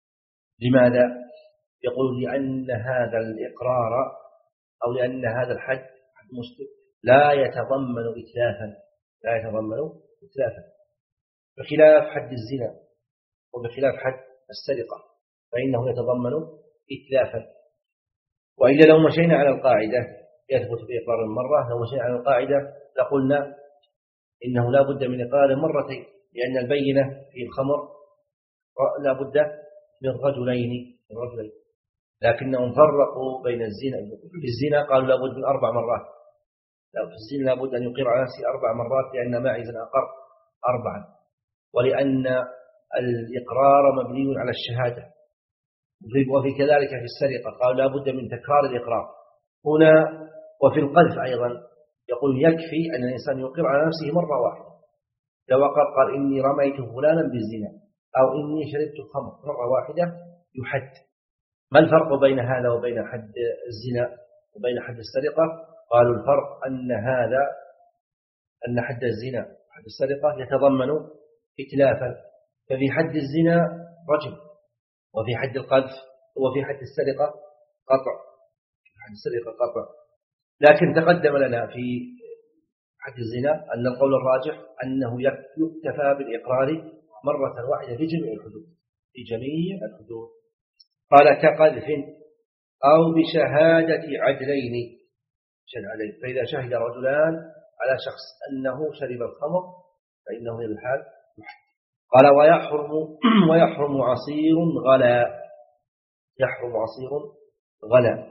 لماذا؟ يقول لأن هذا الإقرار أو لأن هذا الحد حد مسلم لا يتضمن إتلافا، لا يتضمن إتلافا بخلاف حد الزنا وبخلاف حد السرقة فإنه يتضمن إتلافا. وإلا لو مشينا على القاعدة يثبت بإقرار مرة، لو مشينا على القاعدة لقلنا إنه لا بد من إقرار مرتين لأن البينة في الخمر لا بد من رجلين من رجلين لكنهم فرقوا بين الزنا. في الزنا قالوا لا بد من أربع مرات، لا في الزنا لا بد أن يقر على نفسه أربع مرات لأن ماعزا أقر أربعا، ولأن الإقرار مبني على الشهادة. وفي كذلك في السرقة قالوا لا بد من تكرار الإقرار هنا. وفي القذف أيضا يقول يكفي أن الإنسان يقر على نفسه مرة واحدة، لو أقر قال إني رميت فلانا بالزنا أو إني شربت الخمر مرة واحدة يحد. ما الفرق بين هذا وبين حد الزنا وبين حد السرقة؟ قالوا الفرق أن هذا أن حد الزنا وحد السرقة يتضمن إتلافا، ففي حد الزنا رجم وفي حد القذف وفي حد السرقة قطع، في حد السرقة قطع. لكن تقدم لنا في حد الزنا أن القول الراجح أنه يكتفى بالإقرار مرة واحدة في جميع الحدود في جميع الحدود. قال كقذف أو بشهادة عدلين شهد عليه. فإذا شهد رجلان على شخص أنه شرب الخمر فإنه في الحال. قال ويحرم ويحرم عصير غلا. يحرم عصير غلا.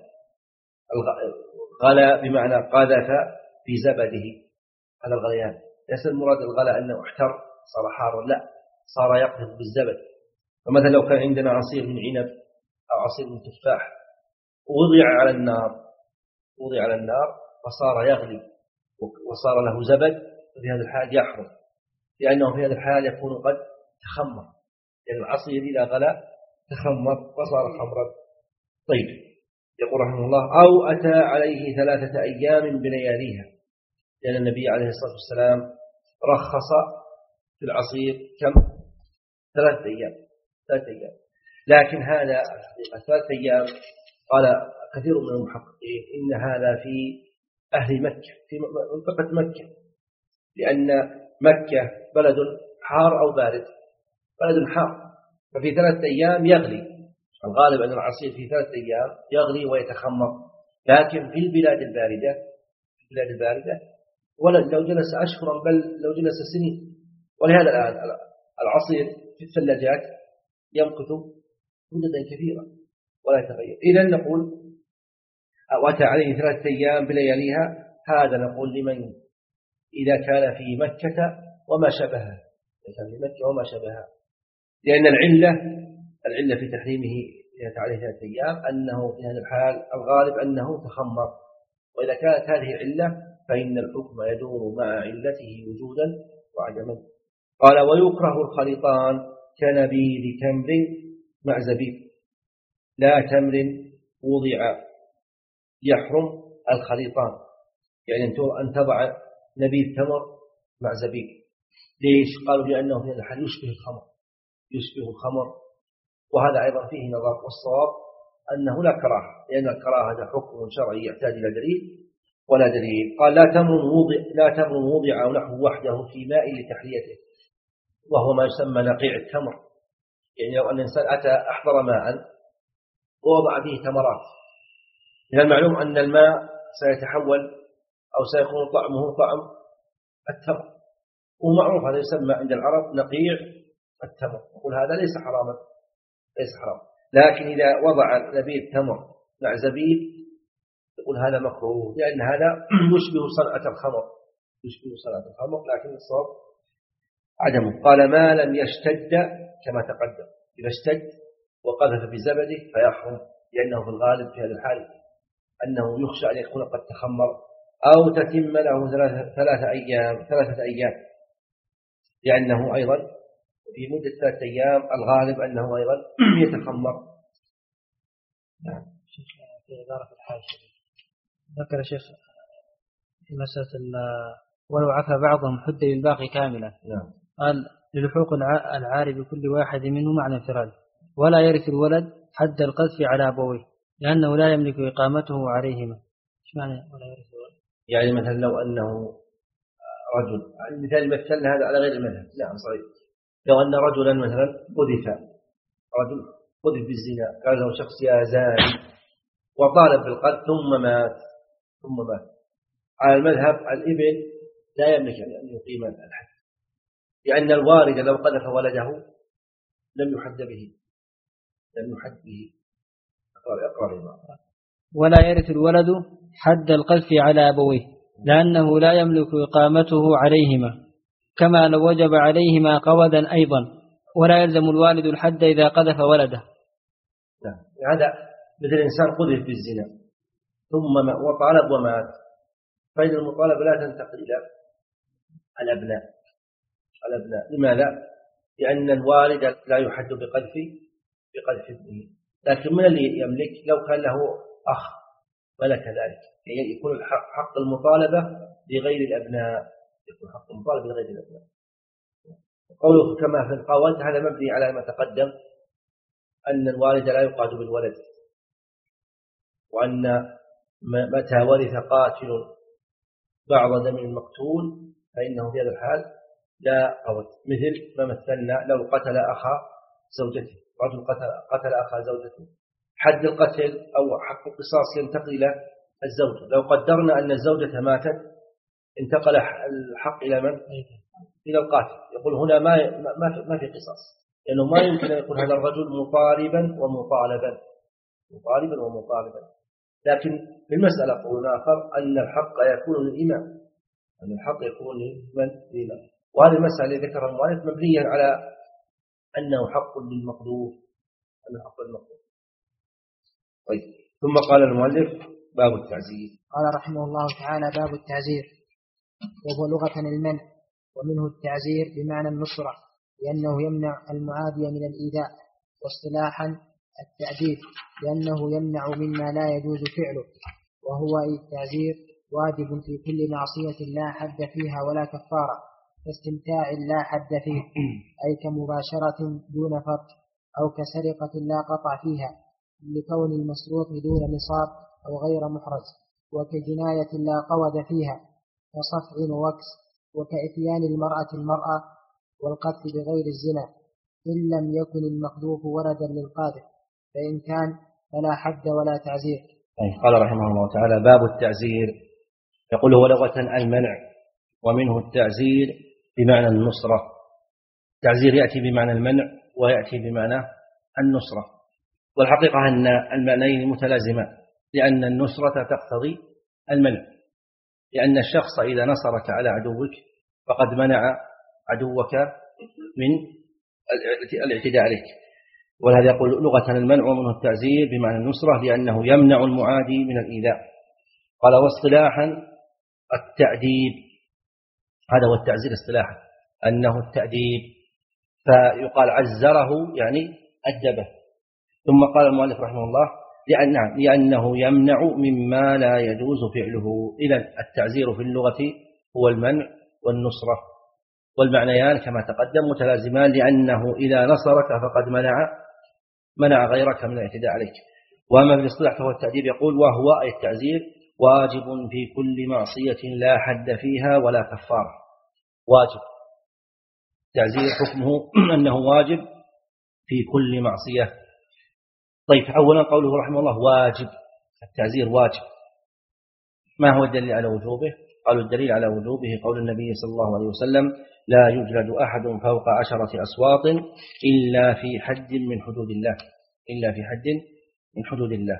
غلا بمعنى قذف في زبده على الغليان. ليس المراد الغلا أنه احتر صار حارا، لا، صار يقذف بالزبد. فمثلا لو كان عندنا عصير من عنب أو عصير من تفاح ووضع على النار وضع على النار فصار يغلي وصار له زبد، ففي هذا الحال يحرم، لأنه في هذا الحال يكون قد تخمر، لأن يعني العصير إذا غلا تخمر وصار خمرا. طيب، يقول رحمه الله أو أتى عليه ثلاثة أيام بلياليها، لأن النبي عليه الصلاة والسلام رخص في العصير كم؟ ثلاثة أيام ثلاثة أيام لكن هذا ثلاثة أيام قال كثير من المحققين إن هذا في أهل مكة، في منطقة مكة، لأن مكة بلد حار أو بارد، بلد حار، ففي ثلاثة أيام يغلي. الغالب أن العصير في ثلاثة أيام يغلي ويتخمر. لكن في البلاد الباردة في البلاد الباردة ولد لو جلس أشهرا بل لو جلس سنين. ولهذا الآن العصير في الثلاجات يمكث مدة كثيرة ولا يتغير. إذن نقول وأتى عليه ثلاثة أيام بلياليها، هذا نقول لمن إذا كان في مكة وما شبهها، إذا كان في مكة وما شبهها، لأن العلة العلة في تحريمه إذا عليه ثلاثة أيام أنه في هذا الحال الغالب أنه تخمر، وإذا كانت هذه علة فإن الحكم يدور مع علته وجودا وعدما. قال ويكره الخليطان كنبيذ تمر مع زبيب لا تمر وضع. يحرم الخليطان، يعني أن تضع نبيذ تمر مع زبيب. ليش؟ قالوا لأنه في هذا الحال يشبه الخمر يشبه الخمر وهذا أيضا فيه نظر، والصواب أنه لا كراهة، لأن الكراهة هذا حكم شرعي يحتاج إلى دليل ولا دليل. قال لا تمر وضع لا تمر وضع أو نحو وحده في ماء لتحليته، وهو ما يسمى نقيع التمر. يعني لو أن الإنسان أتى أحضر ماء ووضع فيه تمرات، من المعلوم أن الماء سيتحول أو سيكون طعمه طعم التمر، ومعروف هذا يسمى عند العرب نقيع التمر. يقول هذا ليس حراما ليس حرام، لكن إذا وضع نبيذ تمر مع زبيب يقول هذا مكروه، لأن هذا يشبه صنعة الخمر يشبه صنعة الخمر لكن الصواب عدمه. قال ما لم يشتد كما تقدم، إذا اشتد وقذف بزبده فيحرم، لأنه في الغالب في هذا الحال أنه يخشى أن يكون قد تخمر أو تتم له ثلاثة, ثلاثة أيام ثلاثة أيام لأنه أيضا في مدة ثلاثة أيام الغالب أنه أيضا يتخمر. نعم. شيخ في إدارة الحاشية ذكر شيخ في مسألة ولو عفى بعضهم حد للباقي كاملا. نعم. قال للحوق العاري بكل واحد منه معنى انفراد، ولا يرث الولد حد القذف على أبويه لأنه لا يملك إقامته عليهما. ايش معنى ولا يرث الولد؟ يعني مثلا لو أنه رجل، المثال مثلنا هذا على غير المذهب. نعم صحيح. لو أن رجلا مثلا قذف رجل قذف بالزنا، قال له شخص يا زاني وطالب بالقذف ثم مات ثم مات على المذهب الابن لا يملك أن يقيم الحد، لأن الوالد لو قذف ولده لم يحد به لم يحد به أقرار. ولا يرث الولد حد القذف على أبويه لأنه لا يملك إقامته عليهما، كما لو وجب عليهما قودا أيضا، ولا يلزم الوالد الحد إذا قذف ولده. نعم. هذا مثل إنسان قذف بالزنا ثم وطالب ومات، فإن المطالبة لا تنتقل إلى الأبناء الأبناء لماذا؟ لأن الوالد لا يحد بقذف بقذف ابنه، لكن من اللي يملك لو كان له أخ ملك ذلك، يعني يكون حق المطالبة لغير الأبناء يكون حق المطالبة لغير الأبناء. قوله كما في القواد هذا مبني على ما تقدم أن الوالد لا يقاد بالولد، وأن متى ورث قاتل بعض دم المقتول فإنه في هذا الحال لا قود، مثل ما مثلنا لو قتل أخا زوجته، رجل قتل, قتل أخا زوجته، حد القتل أو حق القصاص ينتقل إلى الزوج. لو قدرنا أن الزوجة ماتت انتقل الحق إلى من؟ إلى القاتل. يقول هنا ما ما ما في قصاص، لأنه ما يمكن أن يكون هذا الرجل مطالبا ومطالبا مطالبا ومطالبا. لكن في المسألة قول آخر أن الحق يكون للإمام، أن الحق يكون لمن؟ للإمام. وهذه المسألة اللي ذكرها المؤلف مبنية على أنه حق للمقدور، أنه حق للمقدور. طيب، ثم قال المؤلف باب التعزير. قال رحمه الله تعالى: باب التعزير، وهو لغة المنع، ومنه التعزير بمعنى النصرة، لأنه يمنع المعادي من الإيذاء، واصطلاحا التعذيب لأنه يمنع مما لا يجوز فعله. وهو التعزير واجب في كل معصية لا حد فيها ولا كفارة، كاستمتاع لا حد فيه، أي كمباشرة دون فرج، أو كسرقة لا قطع فيها، لكون المسروق دون نصاب أو غير محرز، وكجناية لا قود فيها، كصفع ووكس، وكإتيان المرأة المرأة، والقتل بغير الزنا، إن لم يكن المخلوق ولدا للقاذف، فإن كان فلا حد ولا تعزير. قال رحمه الله تعالى: باب التعزير. يقول هو لغة المنع، ومنه التعزير بمعنى النصرة. التعزير يأتي بمعنى المنع ويأتي بمعنى النصرة، والحقيقة أن المعنيين متلازمان، لأن النصرة تقتضي المنع، لأن الشخص إذا نصرك على عدوك فقد منع عدوك من الاعتداء عليك. ولهذا يقول لغة المنع ومنه التعزير بمعنى النصرة، لأنه يمنع المعادي من الإيذاء. قال: واصطلاحا التأديب، هذا هو التعزير اصطلاحا، أنه التأديب، فيقال عزره يعني أدبه. ثم قال المؤلف رحمه الله: لأن لأنه يمنع مما لا يجوز فعله. إذن التعزير في اللغة هو المنع والنصرة، والمعنيان كما تقدم متلازمان، لأنه إذا نصرك فقد منع منع غيرك من الاعتداء عليك. وأما في الاصطلاح فهو التأديب. يقول: وهو أي التعزير واجب في كل معصية لا حد فيها ولا كفارة. واجب، التعزير حكمه أنه واجب في كل معصية. طيب، أولا قوله رحمه الله واجب، التعزير واجب. ما هو الدليل على وجوبه؟ قالوا الدليل على وجوبه قول النبي صلى الله عليه وسلم: لا يجلد أحد فوق عشرة أصوات إلا في حد من حدود الله، إلا في حد من حدود الله.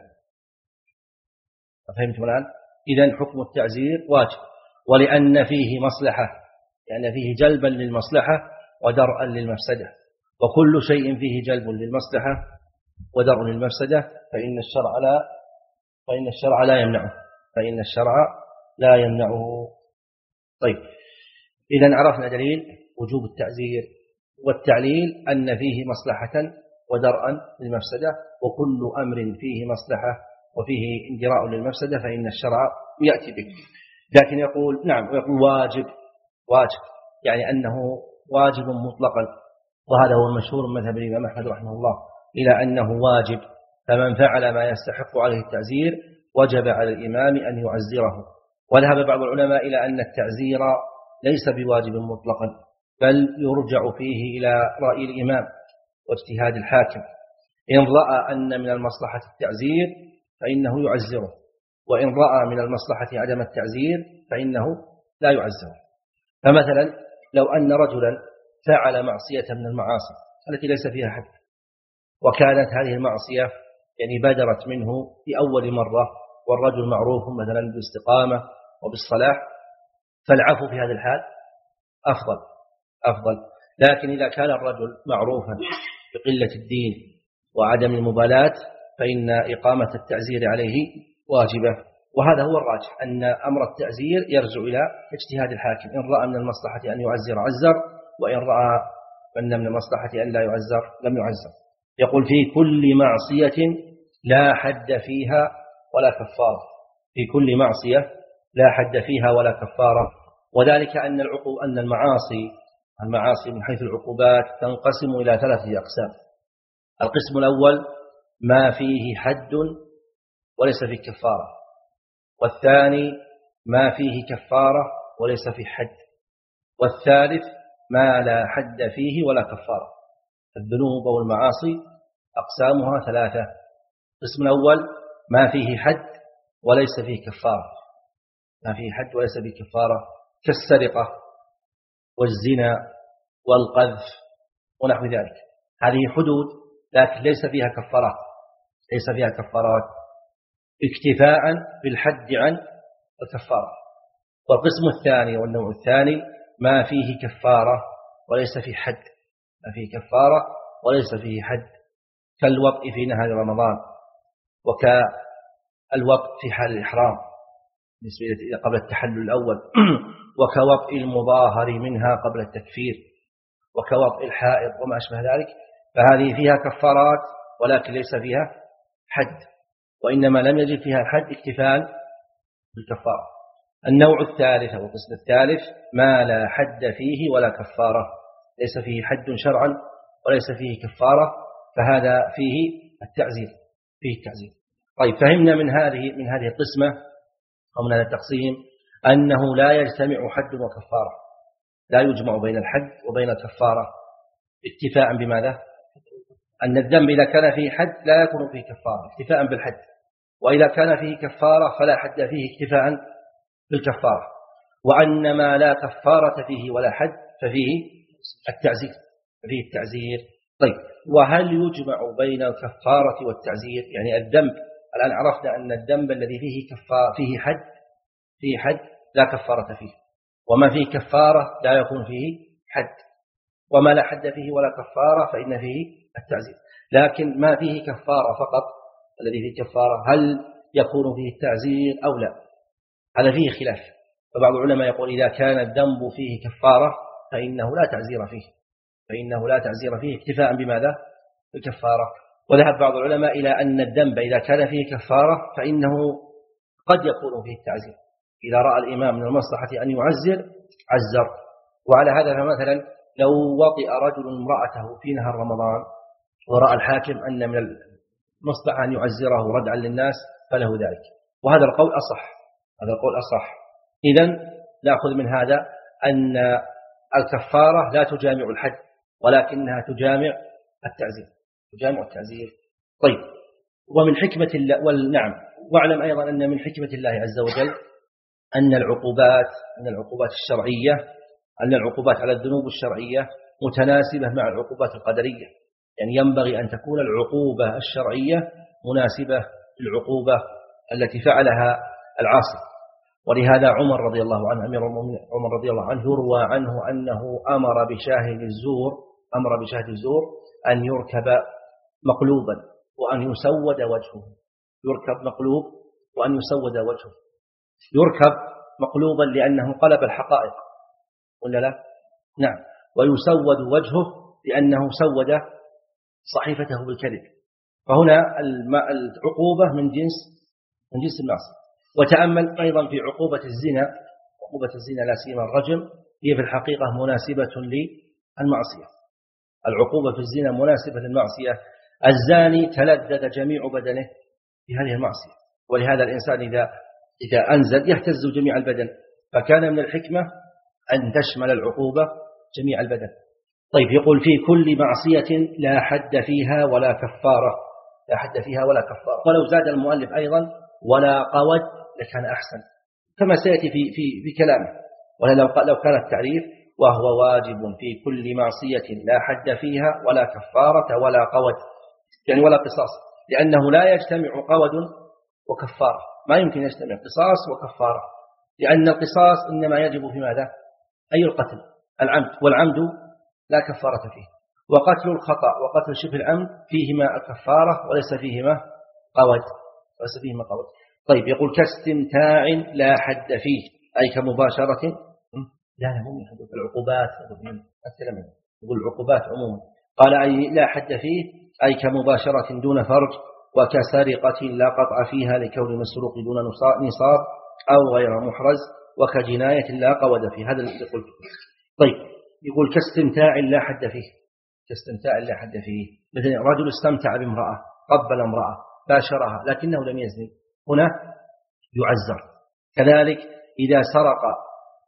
فهمتم الآن؟ إذن حكم التعزير واجب، ولأن فيه مصلحة، يعني فيه جلبا للمصلحة ودرءا للمفسدة، وكل شيء فيه جلب للمصلحة ودرء للمفسدة فإن الشرع لا فإن الشرع لا يمنعه فإن الشرع لا يمنعه. طيب، إذن عرفنا دليل وجوب التعزير، والتعليل أن فيه مصلحة ودرءا للمفسدة، وكل أمر فيه مصلحة وفيه انجراء للمفسدة فإن الشرع يأتي به. لكن يقول نعم، ويقول واجب، واجب يعني أنه واجب مطلقا، وهذا هو المشهور من مذهب الإمام أحمد رحمه الله إلى أنه واجب، فمن فعل ما يستحق عليه التعزير وجب على الإمام أن يعزره. وذهب بعض العلماء إلى أن التعزير ليس بواجب مطلقا، بل يرجع فيه إلى رأي الإمام واجتهاد الحاكم. إن رأى أن من المصلحة التعزير فإنه يعزره، وإن رأى من المصلحة عدم التعزير فإنه لا يعزره. فمثلا لو أن رجلا فعل معصية من المعاصي التي ليس فيها حد، وكانت هذه المعصية يعني بدرت منه في أول مرة، والرجل معروف مثلا بالاستقامة وبالصلاح، فالعفو في هذا الحال أفضل أفضل. لكن إذا كان الرجل معروفا بقلة الدين وعدم المبالاة فإن إقامة التعزير عليه واجبة. وهذا هو الراجح، أن أمر التعزير يرجع إلى اجتهاد الحاكم، إن رأى من المصلحة أن يعزر عزر، وإن رأى أن من المصلحة أن لا يعزر لم يعزر. يقول: في كل معصية لا حد فيها ولا كفارة، في كل معصية لا حد فيها ولا كفارة. وذلك أن العقوب أن المعاصي المعاصي من حيث العقوبات تنقسم إلى ثلاثة أقسام. القسم الأول ما فيه حد وليس فيه كفارة، والثاني ما فيه كفارة وليس فيه حد، والثالث ما لا حد فيه ولا كفارة. الذنوب والمعاصي أقسامها ثلاثة. القسم الأول ما فيه حد وليس فيه كفارة، ما فيه حد وليس فيه كفارة، كالسرقة والزنا والقذف ونحو ذلك. هذه حدود لكن ليس فيها كفارات، ليس فيها كفارات اكتفاء بالحد عن الكفارة. والقسم الثاني والنوع الثاني ما فيه كفارة وليس فيه حد، ما فيه كفارة وليس فيه حد، كالوطء في نهار رمضان، وكالوطء في حال الإحرام بالنسبة قبل التحلل الأول، وكوطء المظاهر منها قبل التكفير، وكوطء الحائض وما أشبه ذلك. فهذه فيها كفارات ولكن ليس فيها حد، وإنما لم يجد فيها الحد اكتفاء بالكفارة. النوع الثالث أو القسم الثالث ما لا حد فيه ولا كفارة، ليس فيه حد شرعا وليس فيه كفارة، فهذا فيه التعزير، فيه التعزير. طيب، فهمنا من هذه من هذه القسمة أو من هذا التقسيم أنه لا يجتمع حد وكفارة، لا يجمع بين الحد وبين الكفارة اكتفاء بماذا؟ أن الذنب إذا كان فيه حد لا يكون فيه كفارة اكتفاء بالحد، وإذا كان فيه كفارة فلا حد فيه اكتفاء بالكفارة، وأن ما لا كفارة فيه ولا حد ففيه التعزير، ففيه التعزير. طيب، وهل يجمع بين الكفارة والتعزير؟ يعني الذنب الآن عرفنا أن الذنب الذي فيه كفارة فيه حد فيه حد لا كفارة فيه، وما فيه كفارة لا يكون فيه حد، وما لا حد فيه ولا كفارة فإن فيه التعزير. لكن ما فيه كفارة فقط، الذي فيه كفارة هل يكون فيه التعزير أو لا؟ هذا فيه خلاف. فبعض العلماء يقول إذا كان الذنب فيه كفارة فإنه لا تعزير فيه، فإنه لا تعزير فيه اكتفاء بماذا؟ بالكفارة. وذهب بعض العلماء إلى أن الذنب إذا كان فيه كفارة فإنه قد يكون فيه التعزير، إذا رأى الإمام من المصلحة أن يعزر عزر. وعلى هذا فمثلا لو وطئ رجل امرأته في نهار رمضان ورأى الحاكم أن من المصلحة أن يعزره ردعا للناس فله ذلك، وهذا القول أصح، هذا القول أصح. إذن نأخذ من هذا أن الكفارة لا تجامع الحد ولكنها تجامع التعزير، تجامع التعزير. طيب، ومن حكمة الله والنعم، واعلم أيضا أن من حكمة الله عز وجل أن العقوبات أن العقوبات الشرعية أن العقوبات على الذنوب الشرعية متناسبة مع العقوبات القدرية، يعني ينبغي أن تكون العقوبة الشرعية مناسبة للعقوبة التي فعلها العاصي. ولهذا عمر رضي الله عنه أمير المؤمنين عمر رضي الله عنه يروى عنه أنه أمر بشاهد الزور أمر بشاهد الزور أن يركب مقلوبا وأن يسود وجهه، يركب مقلوب وأن يسود وجهه. يركب مقلوبا لأنه قلب الحقائق ولا لا؟ نعم. ويسود وجهه لأنه سود صحيفته بالكذب. فهنا العقوبة من جنس من جنس المعصية. وتأمل أيضا في عقوبة الزنا، عقوبة الزنا لا سيما الرجم، هي في الحقيقة مناسبة للمعصية. العقوبة في الزنا مناسبة للمعصية. الزاني تلذذ جميع بدنه بهذه المعصية، ولهذا الإنسان إذا إذا أنزل يهتز جميع البدن، فكان من الحكمة أن تشمل العقوبة جميع البدن. طيب، يقول في كل معصية لا حد فيها ولا كفارة، لا حد فيها ولا كفارة. ولو زاد المؤلف أيضا ولا قود لكان أحسن، كما سيأتي في في في كلامه. ولو لو كان التعريف وهو واجب في كل معصية لا حد فيها ولا كفارة ولا قود، يعني ولا قصاص، لأنه لا يجتمع قود وكفارة، ما يمكن يجتمع قصاص وكفارة، لأن القصاص إنما يجب في ماذا؟ أي القتل العمد، والعمد لا كفارة فيه. وقتل الخطأ وقتل شبه العمد فيهما الكفارة وليس فيهما قود، وليس فيهما قود. طيب، يقول كاستمتاع لا حد فيه، أي كمباشرة. لا لا مو يحدث العقوبات، يقول العقوبات عموما. قال أي لا حد فيه أي كمباشرة دون فرج، وكسرقة لا قطع فيها لكون المسروق دون نصاب أو غير محرز، وكجناية لا قود فيه. هذا اللي قلت. طيب، يقول كاستمتاع لا حد فيه، كاستمتاع لا حد فيه، مثل رجل استمتع بامرأة، قبل امرأة، باشرها لكنه لم يزني، هنا يعزر. كذلك إذا سرق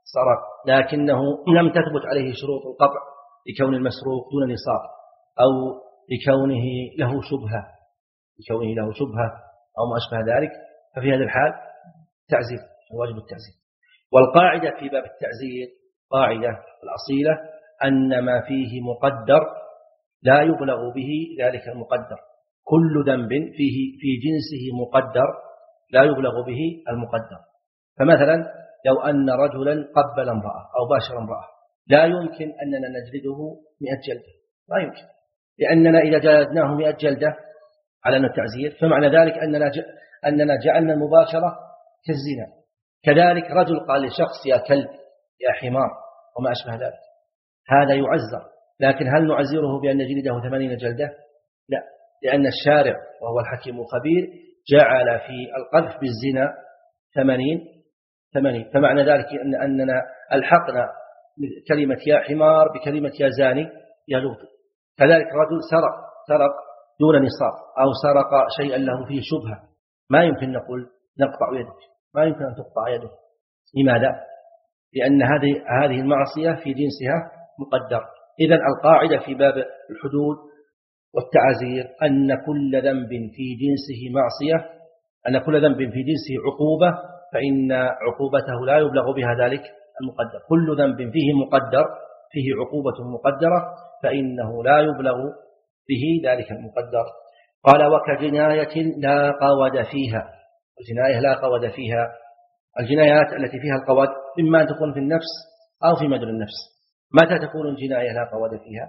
سرق لكنه لم تثبت عليه شروط القطع لكون المسروق دون نصاب أو لكونه له شبهة لكونه له شبهة أو ما أشبه ذلك، ففي هذا الحال تعزير، واجب التعزير. والقاعدة في باب التعزير قاعدة الأصيلة أن ما فيه مقدر لا يبلغ به ذلك المقدر. كل ذنب فيه في جنسه مقدر لا يبلغ به المقدر. فمثلا لو أن رجلا قبل امرأة أو باشر امرأة لا يمكن أننا نجلده مئة جلدة، لا يمكن، لأننا إذا جلدناه مئة جلدة على أن التعزير فمعنى ذلك أننا أننا جعلنا المباشرة كالزنا. كذلك رجل قال لشخص يا كلب يا حمار وما أشبه ذلك، هذا يعزر، لكن هل نعزره بأن نجلده ثمانين جلدة؟ لا، لأن الشارع وهو الحكيم الخبير جعل في القذف بالزنا ثمانين ثمانين، فمعنى ذلك أن أننا ألحقنا كلمة يا حمار بكلمة يا زاني يا لوط. كذلك رجل سرق سرق دون نصاب أو سرق شيئا له فيه شبهة، ما يمكن نقول نقطع يده، ما يمكن أن تقطع يده. لماذا؟ لأن هذه هذه المعصية في جنسها مقدر. إذن القاعدة في باب الحدود والتعزير أن كل ذنب في جنسه معصية، أن كل ذنب في جنسه عقوبة، فإن عقوبته لا يبلغ بها ذلك المقدر. كل ذنب فيه مقدر فيه عقوبة مقدرة فإنه لا يبلغ به ذلك المقدر. قال وكجناية لا قود فيها. الجناية لا قود فيها، الجنايات التي فيها القود إما أن تكون في النفس أو في مدن النفس. متى تكون الجناية لا قود فيها؟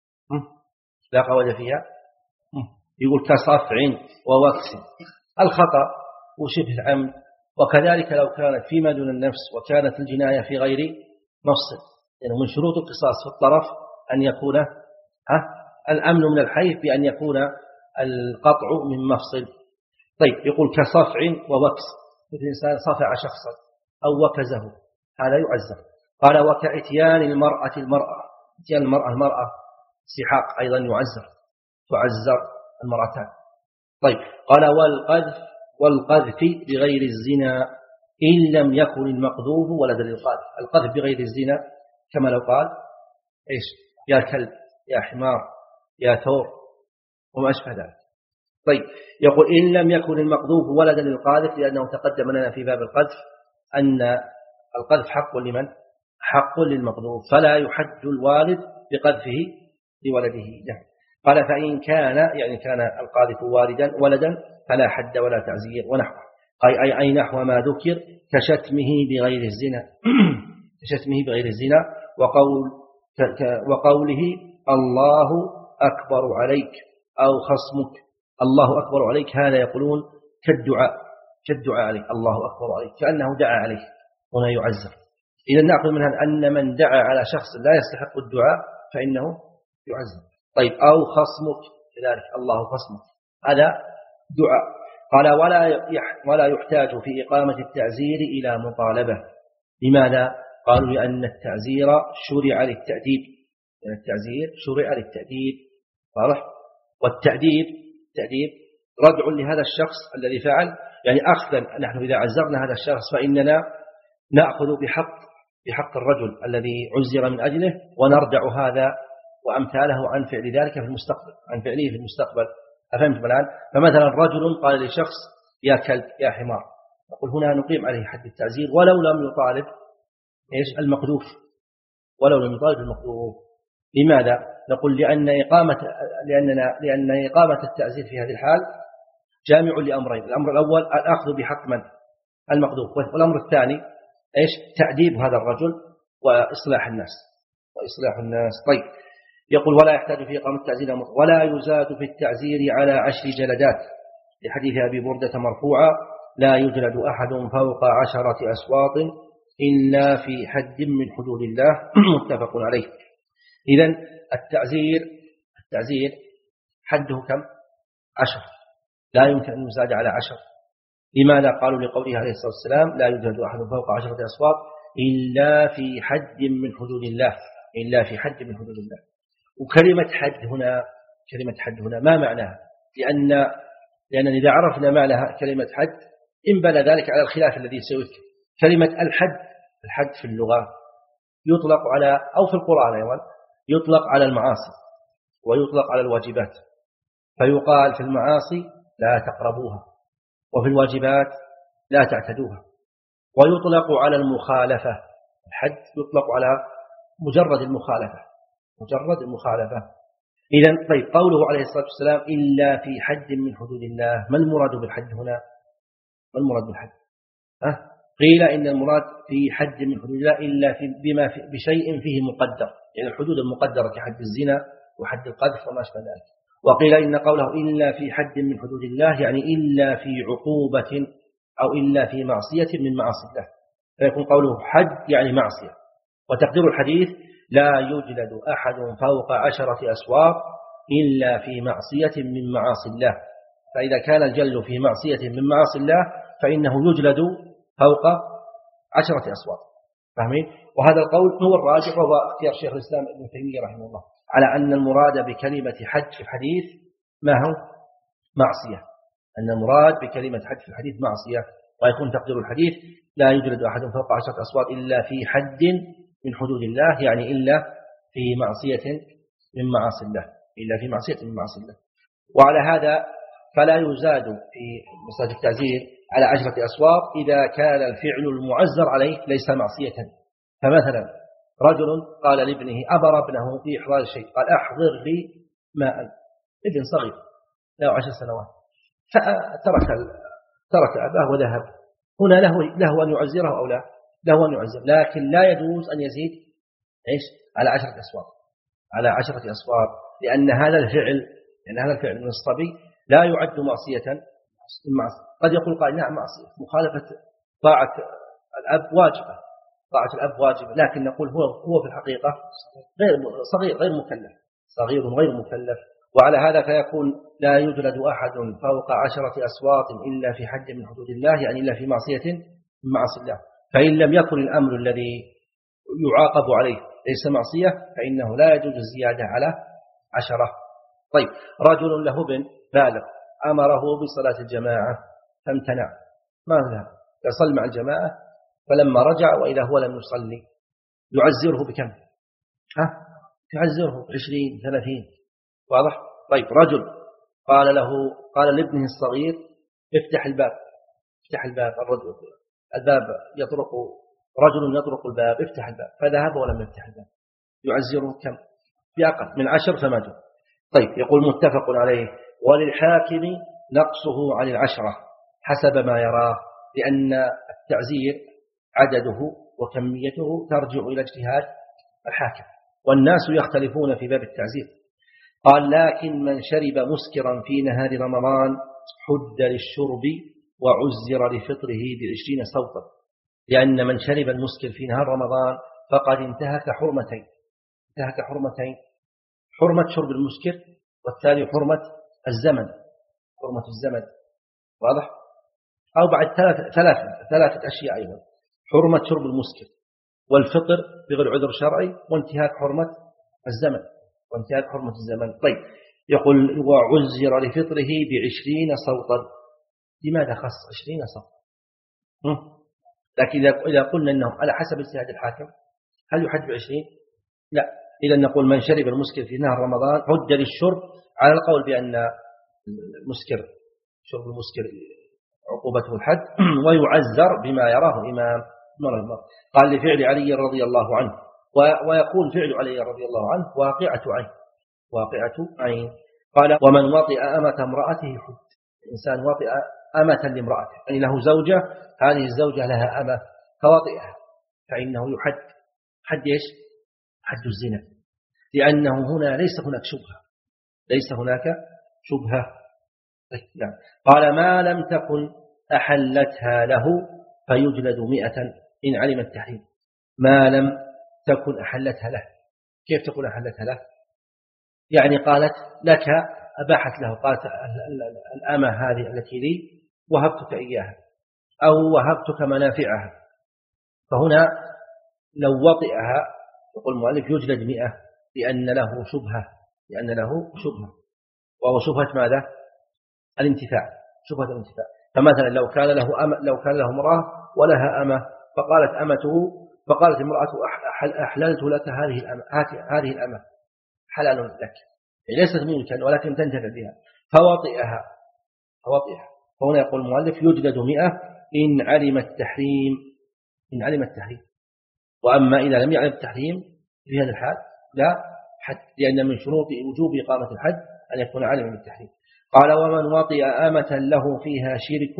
لا قود فيها يقول كصفع ووكس، الخطأ وشبه العمد. وكذلك لو كانت في مدن النفس وكانت الجناية في غير مفصل، يعني من شروط القصاص في الطرف أن يكون ها الأمن من الحيف بأن يكون القطع من مفصل. طيب يقول كصفع ووكس، مثل إنسان صفع شخصا أو وكزه، هذا يعزر. قال وكإتيان المرأة المرأة، إتيان المرأة المرأة سحاق أيضا يعزر، تعزر المرأتان. طيب قال والقذف والقذف بغير الزنا إن لم يكن المقذوف ولدا للقاذف. القذف بغير الزنا كما لو قال إيش يا كلب يا حمار يا ثور وما أشبه ذلك. طيب يقول إن لم يكن المقذوف ولدا للقاذف، لأنه تقدم لنا في باب القذف أن القذف حق لمن؟ حق للمقذوف، فلا يحد الوالد بقذفه لولده. قال فإن كان يعني كان القاذف والدا ولدا فلا حد ولا تعزير ونحوه، أي أي نحو ما ذكر كشتمه بغير الزنا كشتمه بغير الزنا وقول وقوله الله أكبر عليك أو خصمك، الله أكبر عليك، هذا يقولون كالدعاء كالدعاء عليك، الله أكبر عليك، كأنه دعا عليه، هنا يعزر. إذا نأخذ منها أن من دعا على شخص لا يستحق الدعاء فإنه يعزر. طيب أو خصمك كذلك، الله خصمك، هذا دعاء. قال ولا ولا يحتاج في إقامة التعزير إلى مطالبة. لماذا؟ قالوا لأن التعزير شرع للتأديب، لأن التعزير شرع للتأديب، واضح؟ والتأديب تأديب ردع لهذا الشخص الذي فعل، يعني أخذا نحن إذا عزرنا هذا الشخص فإننا نأخذ بحق بحق الرجل الذي عزر من أجله ونردع هذا وأمثاله عن فعل ذلك في المستقبل، عن فعله في المستقبل. أفهمتم الآن؟ فمثلا رجل قال لشخص يا كلب يا حمار، نقول هنا نقيم عليه حد التعزير ولو لم يطالب إيش المقذوف، ولو لم يطالب المقذوف. لماذا؟ نقول لأن إقامة لأننا لأن إقامة التعزير في هذه الحال جامع لأمرين. الأمر الأول الأخذ بحق من؟ المقذوف، والأمر الثاني إيش؟ تأديب هذا الرجل وإصلاح الناس وإصلاح الناس. طيب يقول ولا يحتاج في إقامة التعزير ولا يزاد في التعزير على عشر جلدات، لحديث أبي بردة مرفوعا لا يجلد أحد فوق عشرة أسواط إلا في حد من حدود الله متفق عليه. إذن التعزير التعزير حده كم؟ عشر، لا يمكن أن يزاد على عشر. لماذا؟ قالوا لقوله عليه الصلاة والسلام لا يجلد أحد فوق عشرة أسواط إلا في حد من حدود الله، إلا في حد من حدود الله. وكلمة حد هنا كلمة حد هنا ما معناها؟ لأن لأن إذا عرفنا معنى كلمة حد انبنى ذلك على الخلاف الذي سيذكر. كلمة الحد الحد في اللغة يطلق على، أو في القرآن أيضا يطلق على المعاصي ويطلق على الواجبات، فيقال في المعاصي لا تقربوها، وفي الواجبات لا تعتدوها. ويطلق على المخالفة، الحد يطلق على مجرد المخالفة، مجرد المخالفة. إذن طيب قوله عليه الصلاة والسلام إلا في حد من حدود الله، ما المراد بالحد هنا؟ ما المراد بالحد؟ أه؟ قيل إن المراد في حد من حدود الله إلا في بما في بشيء فيه مقدر، يعني الحدود المقدرة كحد الزنا وحد القذف وما أشبه ذلك. وقيل إن قوله إلا في حد من حدود الله يعني إلا في عقوبة أو إلا في معصية من معاصي الله، فيكون قوله حد يعني معصية. وتقدير الحديث لا يجلد أحد فوق عشرة أسواق إلا في معصية من معاصي الله، فإذا كان الجلد في معصية من معاصي الله فإنه يجلد فوق عشرة أسواق. فاهمين؟ وهذا القول هو الراجح، وهو اختيار شيخ الإسلام ابن تيمية رحمه الله، على أن المراد بكلمة حد في الحديث ما هو؟ معصية. أن المراد بكلمة حد في الحديث معصية، ويكون تقدير الحديث لا يجلد أحد فوق عشرة أسواق إلا في حد من حدود الله، يعني إلا في معصية من معاصي الله، إلا في معصية من معاصي الله. وعلى هذا فلا يزاد في مسألة التعزير على عشرة أسواق إذا كان الفعل المعزر عليه ليس معصية. فمثلا رجل قال لابنه أمر ابنه في إحضار الشيء، قال أحضر لي ماء، ابن صغير له عشر سنوات، فترك ترك أباه وذهب، هنا له له أن يعزره أو لا؟ له أن يعزر، لكن لا يجوز أن يزيد إيش على عشرة أسواق، على عشرة أسواق، لأن هذا الفعل لأن هذا الفعل من الصبي لا يعد معصية. قد يقول قائل نعم معصية، مخالفة طاعة الأب واجبة، طاعة الأب واجبة، لكن نقول هو هو في الحقيقة غير صغير غير مكلف، صغير غير مكلف. وعلى هذا فيكون لا يجلد أحد فوق عشرة أسواق إلا في حد من حدود الله، يعني إلا في معصية من معاصي الله. فإن لم يكن الأمر الذي يعاقب عليه ليس معصية فإنه لا يجوز الزيادة على عشرة. طيب رجل له ابن بالغ أمره بصلاة الجماعة فامتنع، ماذا؟ يصلي مع الجماعة، فلما رجع وإذا هو لم يصلي يعزره بكم؟ ها؟ يعزره بعشرين ثلاثين، واضح؟ طيب رجل قال له قال لابنه الصغير افتح الباب، افتح الباب، الرجل الباب يطرق، رجل يطرق الباب افتح الباب، فذهب ولم يفتح الباب، يعزره كم؟ بأقل من عشر فما دون. طيب يقول متفق عليه. وللحاكم نقصه عن العشرة حسب ما يراه، لأن التعزير عدده وكميته ترجع إلى اجتهاد الحاكم، والناس يختلفون في باب التعزير. قال لكن من شرب مسكرا في نهار رمضان حد للشرب وعزر لفطره بعشرين صوتا، لأن من شرب المسكر في نهار رمضان فقد انتهك حرمتين، انتهك حرمتين، حرمة شرب المسكر، والثاني حرمة الزمن، حرمة الزمن، واضح؟ أو بعد ثلاثة ثلاثة ثلاثة أشياء أيضا، حرمة شرب المسكر، والفطر بغير عذر شرعي، وانتهاك حرمة الزمن، وانتهاك حرمة الزمن. طيب يقول وعزر لفطره بعشرين صوتا، لماذا خص عشرين صوتا؟ لكن إذا قلنا أنه على حسب اجتهاد الحاكم هل يحد بعشرين؟ لا، إذا نقول من شرب المسكر في نهار رمضان حد للشرب، على القول بأن المسكر شرب المسكر عقوبته الحد، ويعزر بما يراه الإمام. قال لفعل علي رضي الله عنه، ويقول فعل علي رضي الله عنه واقعة عين، واقعة عين. قال ومن وطئ أمة امرأته حد، الإنسان وطئ أمة لامرأته، يعني له زوجة، هذه الزوجة لها أمة فوطئها، فإنه يحد حد إيش؟ حد الزنا، لأنه هنا ليس هناك شبهة، ليس هناك شبهة. يعني قال ما لم تكن أحلتها له فيجلد مئة إن علم التحريم، ما لم تكن أحلتها له. كيف تكون أحلتها له؟ يعني قالت لك، أباحت له، قالت الأمة هذه التي لي وهبتك إياها، أو وهبتك منافعها، فهنا لو وطئها يقول المؤلف يجلد مئة، لأن له شبهة، لأن له شبهة، وهو شبهة ماذا؟ الانتفاع، شبهة الانتفاع. فمثلا لو كان له أم لو كان له امرأة ولها أمة، فقالت أمته فقالت امرأة أحللت لك هذه الأمة, هذه الأمة حلال لك، ليست ملكا ولكن تنتفع بها، فوطئها فوطئها فهنا يقول المؤلف يجلد مئة إن علم التحريم إن علم التحريم وأما إذا لم يعلم التحريم في هذا الحال لا حد، لأن من شروط وجوب إقامة الحد أن يكون عالما بالتحريم. قال ومن وطئ آمة له فيها شرك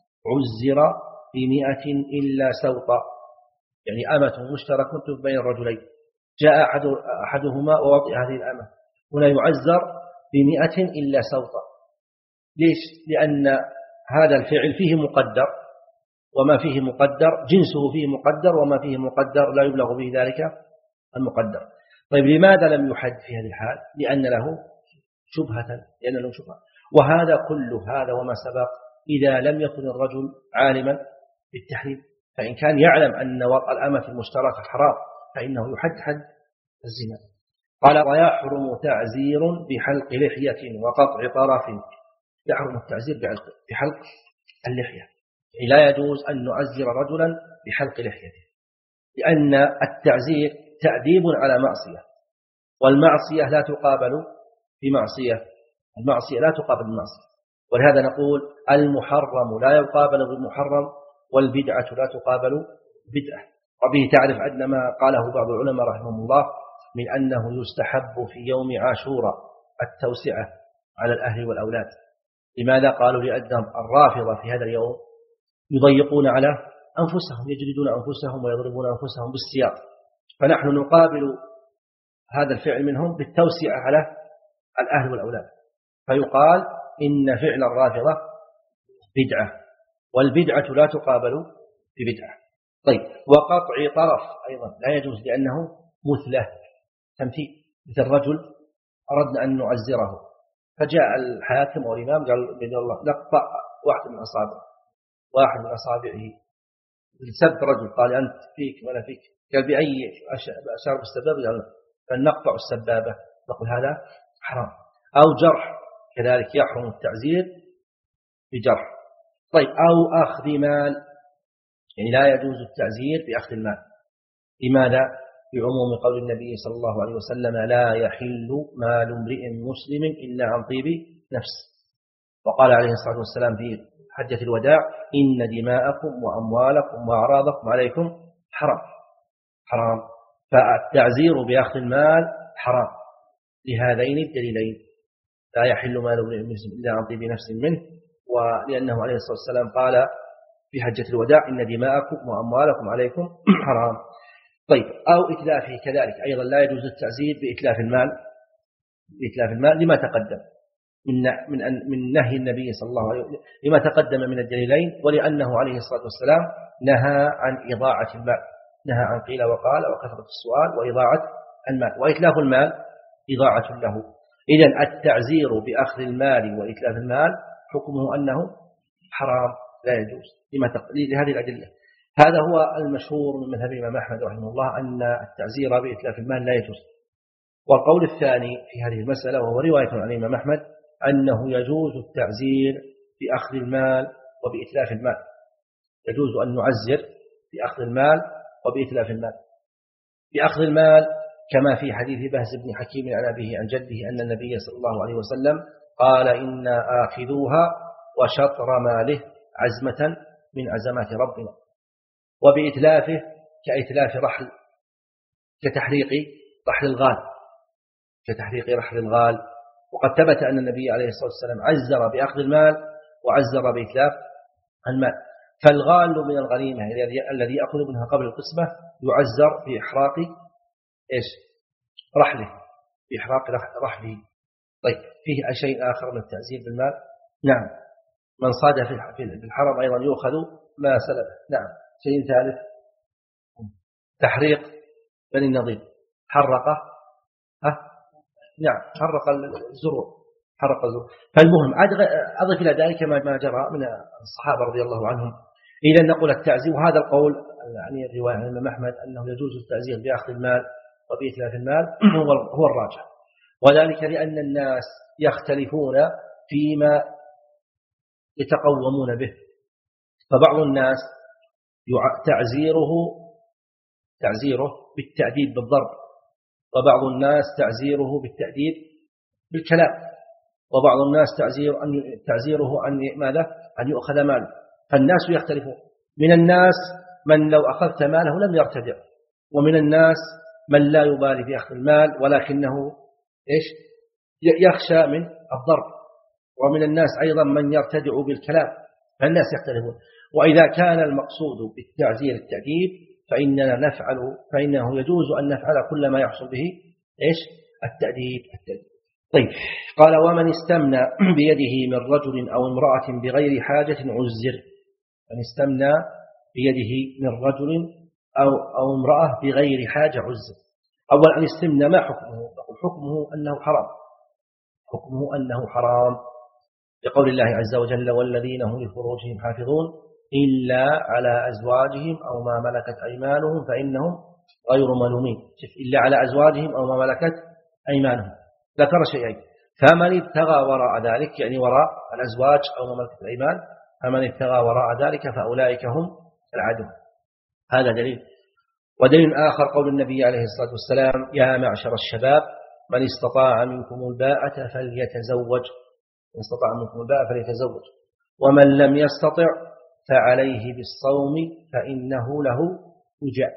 عزر بمئة إلا سوطا، يعني آمة مشتركة بين الرجلين، جاء أحد أحدهما ووطئ هذه الآمة، هنا يعزر بمئة إلا سوطا. ليش؟ لأن هذا الفعل فيه مقدر، وما فيه مقدر جنسه فيه مقدر، وما فيه مقدر لا يبلغ به ذلك المقدر. طيب لماذا لم يحد في هذه الحال؟ لأن له شبهة لأن له شبهة وهذا كل هذا وما سبق إذا لم يكن الرجل عالما بالتحريم، فإن كان يعلم أن وطأ الأمة المشتركة حرام فإنه يحد حد الزنا. قال ويحرم تعزير بحلق لحية وقطع طرف، يحرم التعزير بحلق اللحية، لا يجوز أن نعزر رجلا بحلق لحيته، لأن التعزير تأديب على معصية، والمعصية لا تقابل بمعصية، المعصية لا تقابل بمعصية، ولهذا نقول المحرم لا يقابل بالمحرم، والبدعة لا تقابل بدعة. وبه تعرف أن ما قاله بعض العلماء رحمهم الله من أنه يستحب في يوم عاشوراء التوسعة على الأهل والأولاد. لماذا؟ قالوا لأن الرافضة في هذا اليوم يضيقون على أنفسهم، يجلدون أنفسهم ويضربون أنفسهم بالسياط، فنحن نقابل هذا الفعل منهم بالتوسعة على الأهل والأولاد، فيقال إن فعل الرافضة بدعة، والبدعة لا تقابل ببدعة. طيب وقطع طرف أيضا لا يجوز لأنه مثلة تمثيل، مثل رجل أردنا أن نعزره فجاء الحاكم والإمام قال بإذن الله نقطع واحد من أصابعه واحد من أصابعه لسب رجل، قال أنت فيك ولا فيك، قال بأي أشار بالسبابة، قال فنقطع السبابة، نقول هذا حرام. أو جرح كذلك يحرم التعزير بجرح. طيب أو أخذ مال، يعني لا يجوز التعزير بأخذ المال. لماذا؟ بعموم قول النبي صلى الله عليه وسلم لا يحل مال امرئ مسلم إلا عن طيب نفس، وقال عليه الصلاة والسلام في حجة الوداع إن دماءكم وأموالكم وأعراضكم عليكم حرام حرام، فالتعزير بأخذ المال حرام لهذين الدليلين، لا يحل مال امرئ مسلم إلا عن طيب نفس منه، ولأنه عليه الصلاة والسلام قال في حجة الوداع إن دماءكم وأموالكم عليكم حرام. طيب أو إتلافه كذلك أيضا لا يجوز التعزير بإتلاف المال، بإتلاف المال لما تقدم من من من نهي النبي صلى الله عليه وسلم، لما تقدم من الدليلين، ولأنه عليه الصلاة والسلام نهى عن إضاعة المال، نهى عن قيل وقال وكثرة السؤال وإضاعة المال، وإتلاف المال إضاعة له. إذن التعزير بأخذ المال وإتلاف المال حكمه أنه حرام لا يجوز لهذه الأدلة. هذا هو المشهور من مذهب الإمام أحمد رحمه الله أن التعزير بإتلاف المال لا يجوز. والقول الثاني في هذه المسألة وهو رواية عن الإمام أحمد أنه يجوز التعزير بأخذ المال وبإتلاف المال، يجوز أن نعزر بأخذ المال وبإتلاف المال. بأخذ المال كما في حديث بهز بن حكيم عن أبيه عن جده أن النبي صلى الله عليه وسلم قال إنا آخذوها وشطر ماله عزمة من عزمات ربنا. وبإتلافه كإتلاف رحل، كتحريق رحل الغال، كتحريق رحل الغال. وقد ثبت أن النبي عليه الصلاة والسلام عزر بأخذ المال وعزر بإتلاف المال. فالغال من الغنيمة الذي يأخذ منها قبل القسمة يعزر بإحراق إيش؟ رحله، بإحراق رحله. طيب فيه شيء آخر من التعزير بالمال؟ نعم، من صاد في الحرم أيضا يؤخذ ما سلب. نعم. شيء ثالث تحريق بني النضير، حرقه ها نعم حرق الزروع، حرق الزروع. فالمهم أضف إلى ذلك ما جرى من الصحابة رضي الله عنهم. إذا نقول التعزير، وهذا القول يعني الرواية عن الإمام أحمد أنه يجوز التعزير بأخذ المال وبإتلاف المال هو الراجح، وذلك لأن الناس يختلفون فيما يتقومون به، فبعض الناس تعزيره تعزيره بالتأديب بالضرب، وبعض الناس تعزيره بالتأديب بالكلام، وبعض الناس تعزير أن تعزيره أن ماذا؟ أن يؤخذ ماله. فالناس يختلفون، من الناس من لو أخذت ماله لم يرتدع، ومن الناس من لا يبالي في أخذ المال ولكنه إيش؟ يخشى من الضرب، ومن الناس أيضا من يرتدع بالكلام، فالناس يختلفون. وإذا كان المقصود بالتعزير التأديب فإننا نفعل فإنه يجوز أن نفعل كل ما يحصل به إيش؟ التأديب التأديب. طيب، قال ومن استمنى بيده من رجل أو امرأة بغير حاجة عزر. من استمنى بيده من رجل أو, أو امرأة بغير حاجة عزر. أولا الاستمنى ما حكمه؟ حكمه أنه حرام، حكمه أنه حرام لقول الله عز وجل والذين هم لفروجهم حافظون إلا على أزواجهم أو ما ملكت أيمانهم فإنهم غير ملومين. إلا على أزواجهم أو ما ملكت أيمانهم، ذكر شيئين، فمن ابتغى وراء ذلك يعني وراء الأزواج أو ما ملكت الأيمان، فمن ابتغى وراء ذلك فأولئك هم العادون. هذا دليل. ودليل آخر قول النبي عليه الصلاة والسلام يا معشر الشباب من استطاع منكم الباءة فليتزوج، من استطاع منكم الباءة فليتزوج، ومن لم يستطع فعليه بالصوم فإنه له وجاء.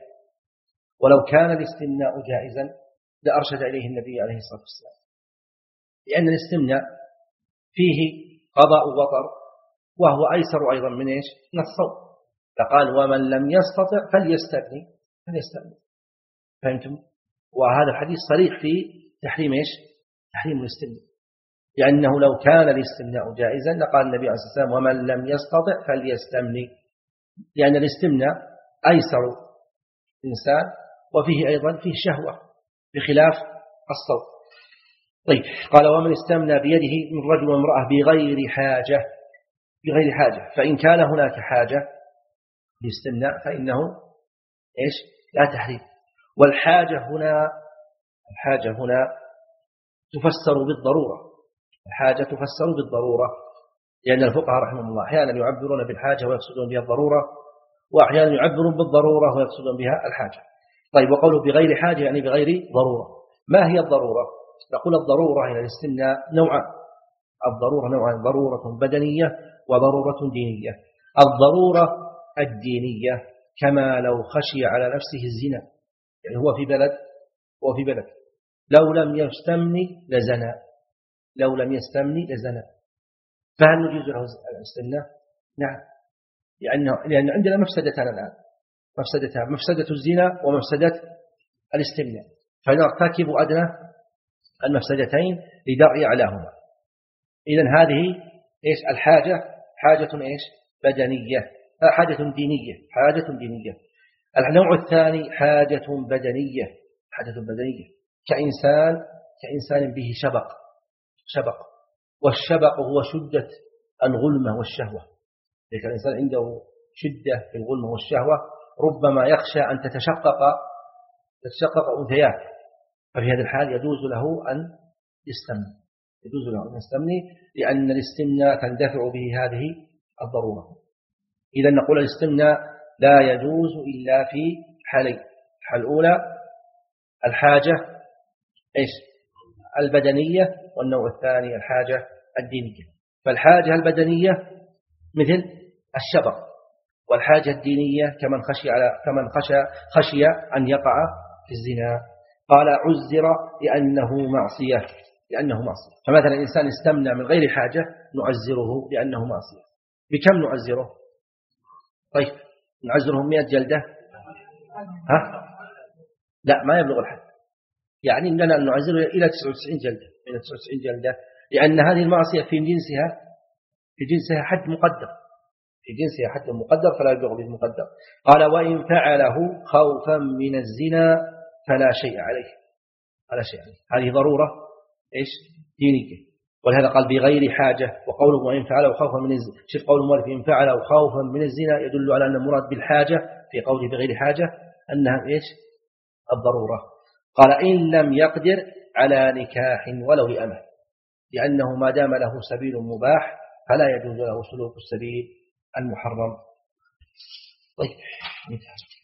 ولو كان الاستمناء جائزا لأرشد إليه النبي عليه الصلاة والسلام، لأن الاستمناء فيه قضاء وطر، وهو أيسر أيضا من إيش؟ من الصوم. فقال ومن لم يستطع فليستبني فليستبني. فهمتم؟ وهذا الحديث صريح في تحريم إيش؟ تحريم الاستمناء، لأنه لو كان الاستمناء جائزا لقال النبي عليه الصلاة والسلام ومن لم يستطع فليستمني، لأن الاستمناء أيسر الإنسان وفيه أيضا فيه شهوة بخلاف الصوت. طيب، قال ومن استمنى بيده من رجل وامرأة بغير حاجة، بغير حاجة، فإن كان هناك حاجة لاستمناء فإنه إيش؟ لا تحريم. والحاجة هنا الحاجة هنا تفسر بالضرورة، الحاجة تفسر بالضرورة، لأن الفقهاء رحمهم الله أحيانا يعبرون بالحاجة ويقصدون بها الضرورة، وأحيانا يعبرون بالضرورة ويقصدون بها الحاجة. طيب، وقوله بغير حاجة يعني بغير ضرورة. ما هي الضرورة؟ نقول الضرورة إلى الاستمناء نوعان. الضرورة نوعان، ضرورة بدنية وضرورة دينية. الضرورة الدينية كما لو خشي على نفسه الزنا، يعني هو في بلد هو في بلد لو لم يستمني لزنا، لو لم يستمني لزنا، فهل نجيز له الاستمناء؟ نعم، لأنه لأن عندنا مفسدتان الآن، مفسدتان، مفسدة الزنا ومفسدة الاستمناء، فنرتكب أدنى المفسدتين لدرء أعلاهما. إذن هذه إيش؟ الحاجة حاجة إيش؟ بدنية، حاجة دينية، حاجة دينية. النوع الثاني حاجة بدنية، حاجة بدنية كإنسان كإنسان به شبق، شبق، والشبق هو شدة الغلمة والشهوة. إذا الإنسان عنده شدة في الغلمة والشهوة ربما يخشى أن تتشقق تتشقق أنثيات، ففي هذا الحال يجوز له أن يستمني، يجوز له أن يستمني، لأن الاستمناء تندفع به هذه الضرورة. إذا نقول الاستمناء لا يجوز إلا في حالين. الحالة الأولى الحاجة إيش؟ البدنية، والنوع الثاني الحاجة الدينية. فالحاجة البدنية مثل الشبق، والحاجة الدينية كمن خشي على كمن خشى خشي أن يقع في الزنا. قال عزر لأنه معصية، لأنه معصية. فمثلا الإنسان استمنى من غير حاجة نعزره لأنه معصية. بكم نعزره؟ طيب، نعزرهم مئة جلدة؟ ها؟ لا، ما يبلغ الحد، يعني إننا نعزره إلى تسعة وتسعين جلدة، إلى تسعة وتسعين جلدة، لأن هذه المعصية في جنسها في جنسها حد مقدر، في جنسها حد مقدر فلا يبلغ به المقدر. قال وإن فعله خوفا من الزنا فلا شيء عليه، فلا شيء عليه. هذه ضرورة إيش؟ دينية، ولهذا قال بغير حاجة. وقوله وإن فعله خوفا من الزنا، شوف قول المؤلف إن فعله خوفا من الزنا يدل على أن المراد بالحاجة في قوله بغير حاجة أنها إيش؟ الضرورة. قال إن لم يقدر على نكاح ولو لأمه، لأنه ما دام له سبيل مباح فلا يجوز له سلوك السبيل المحرم. طيب،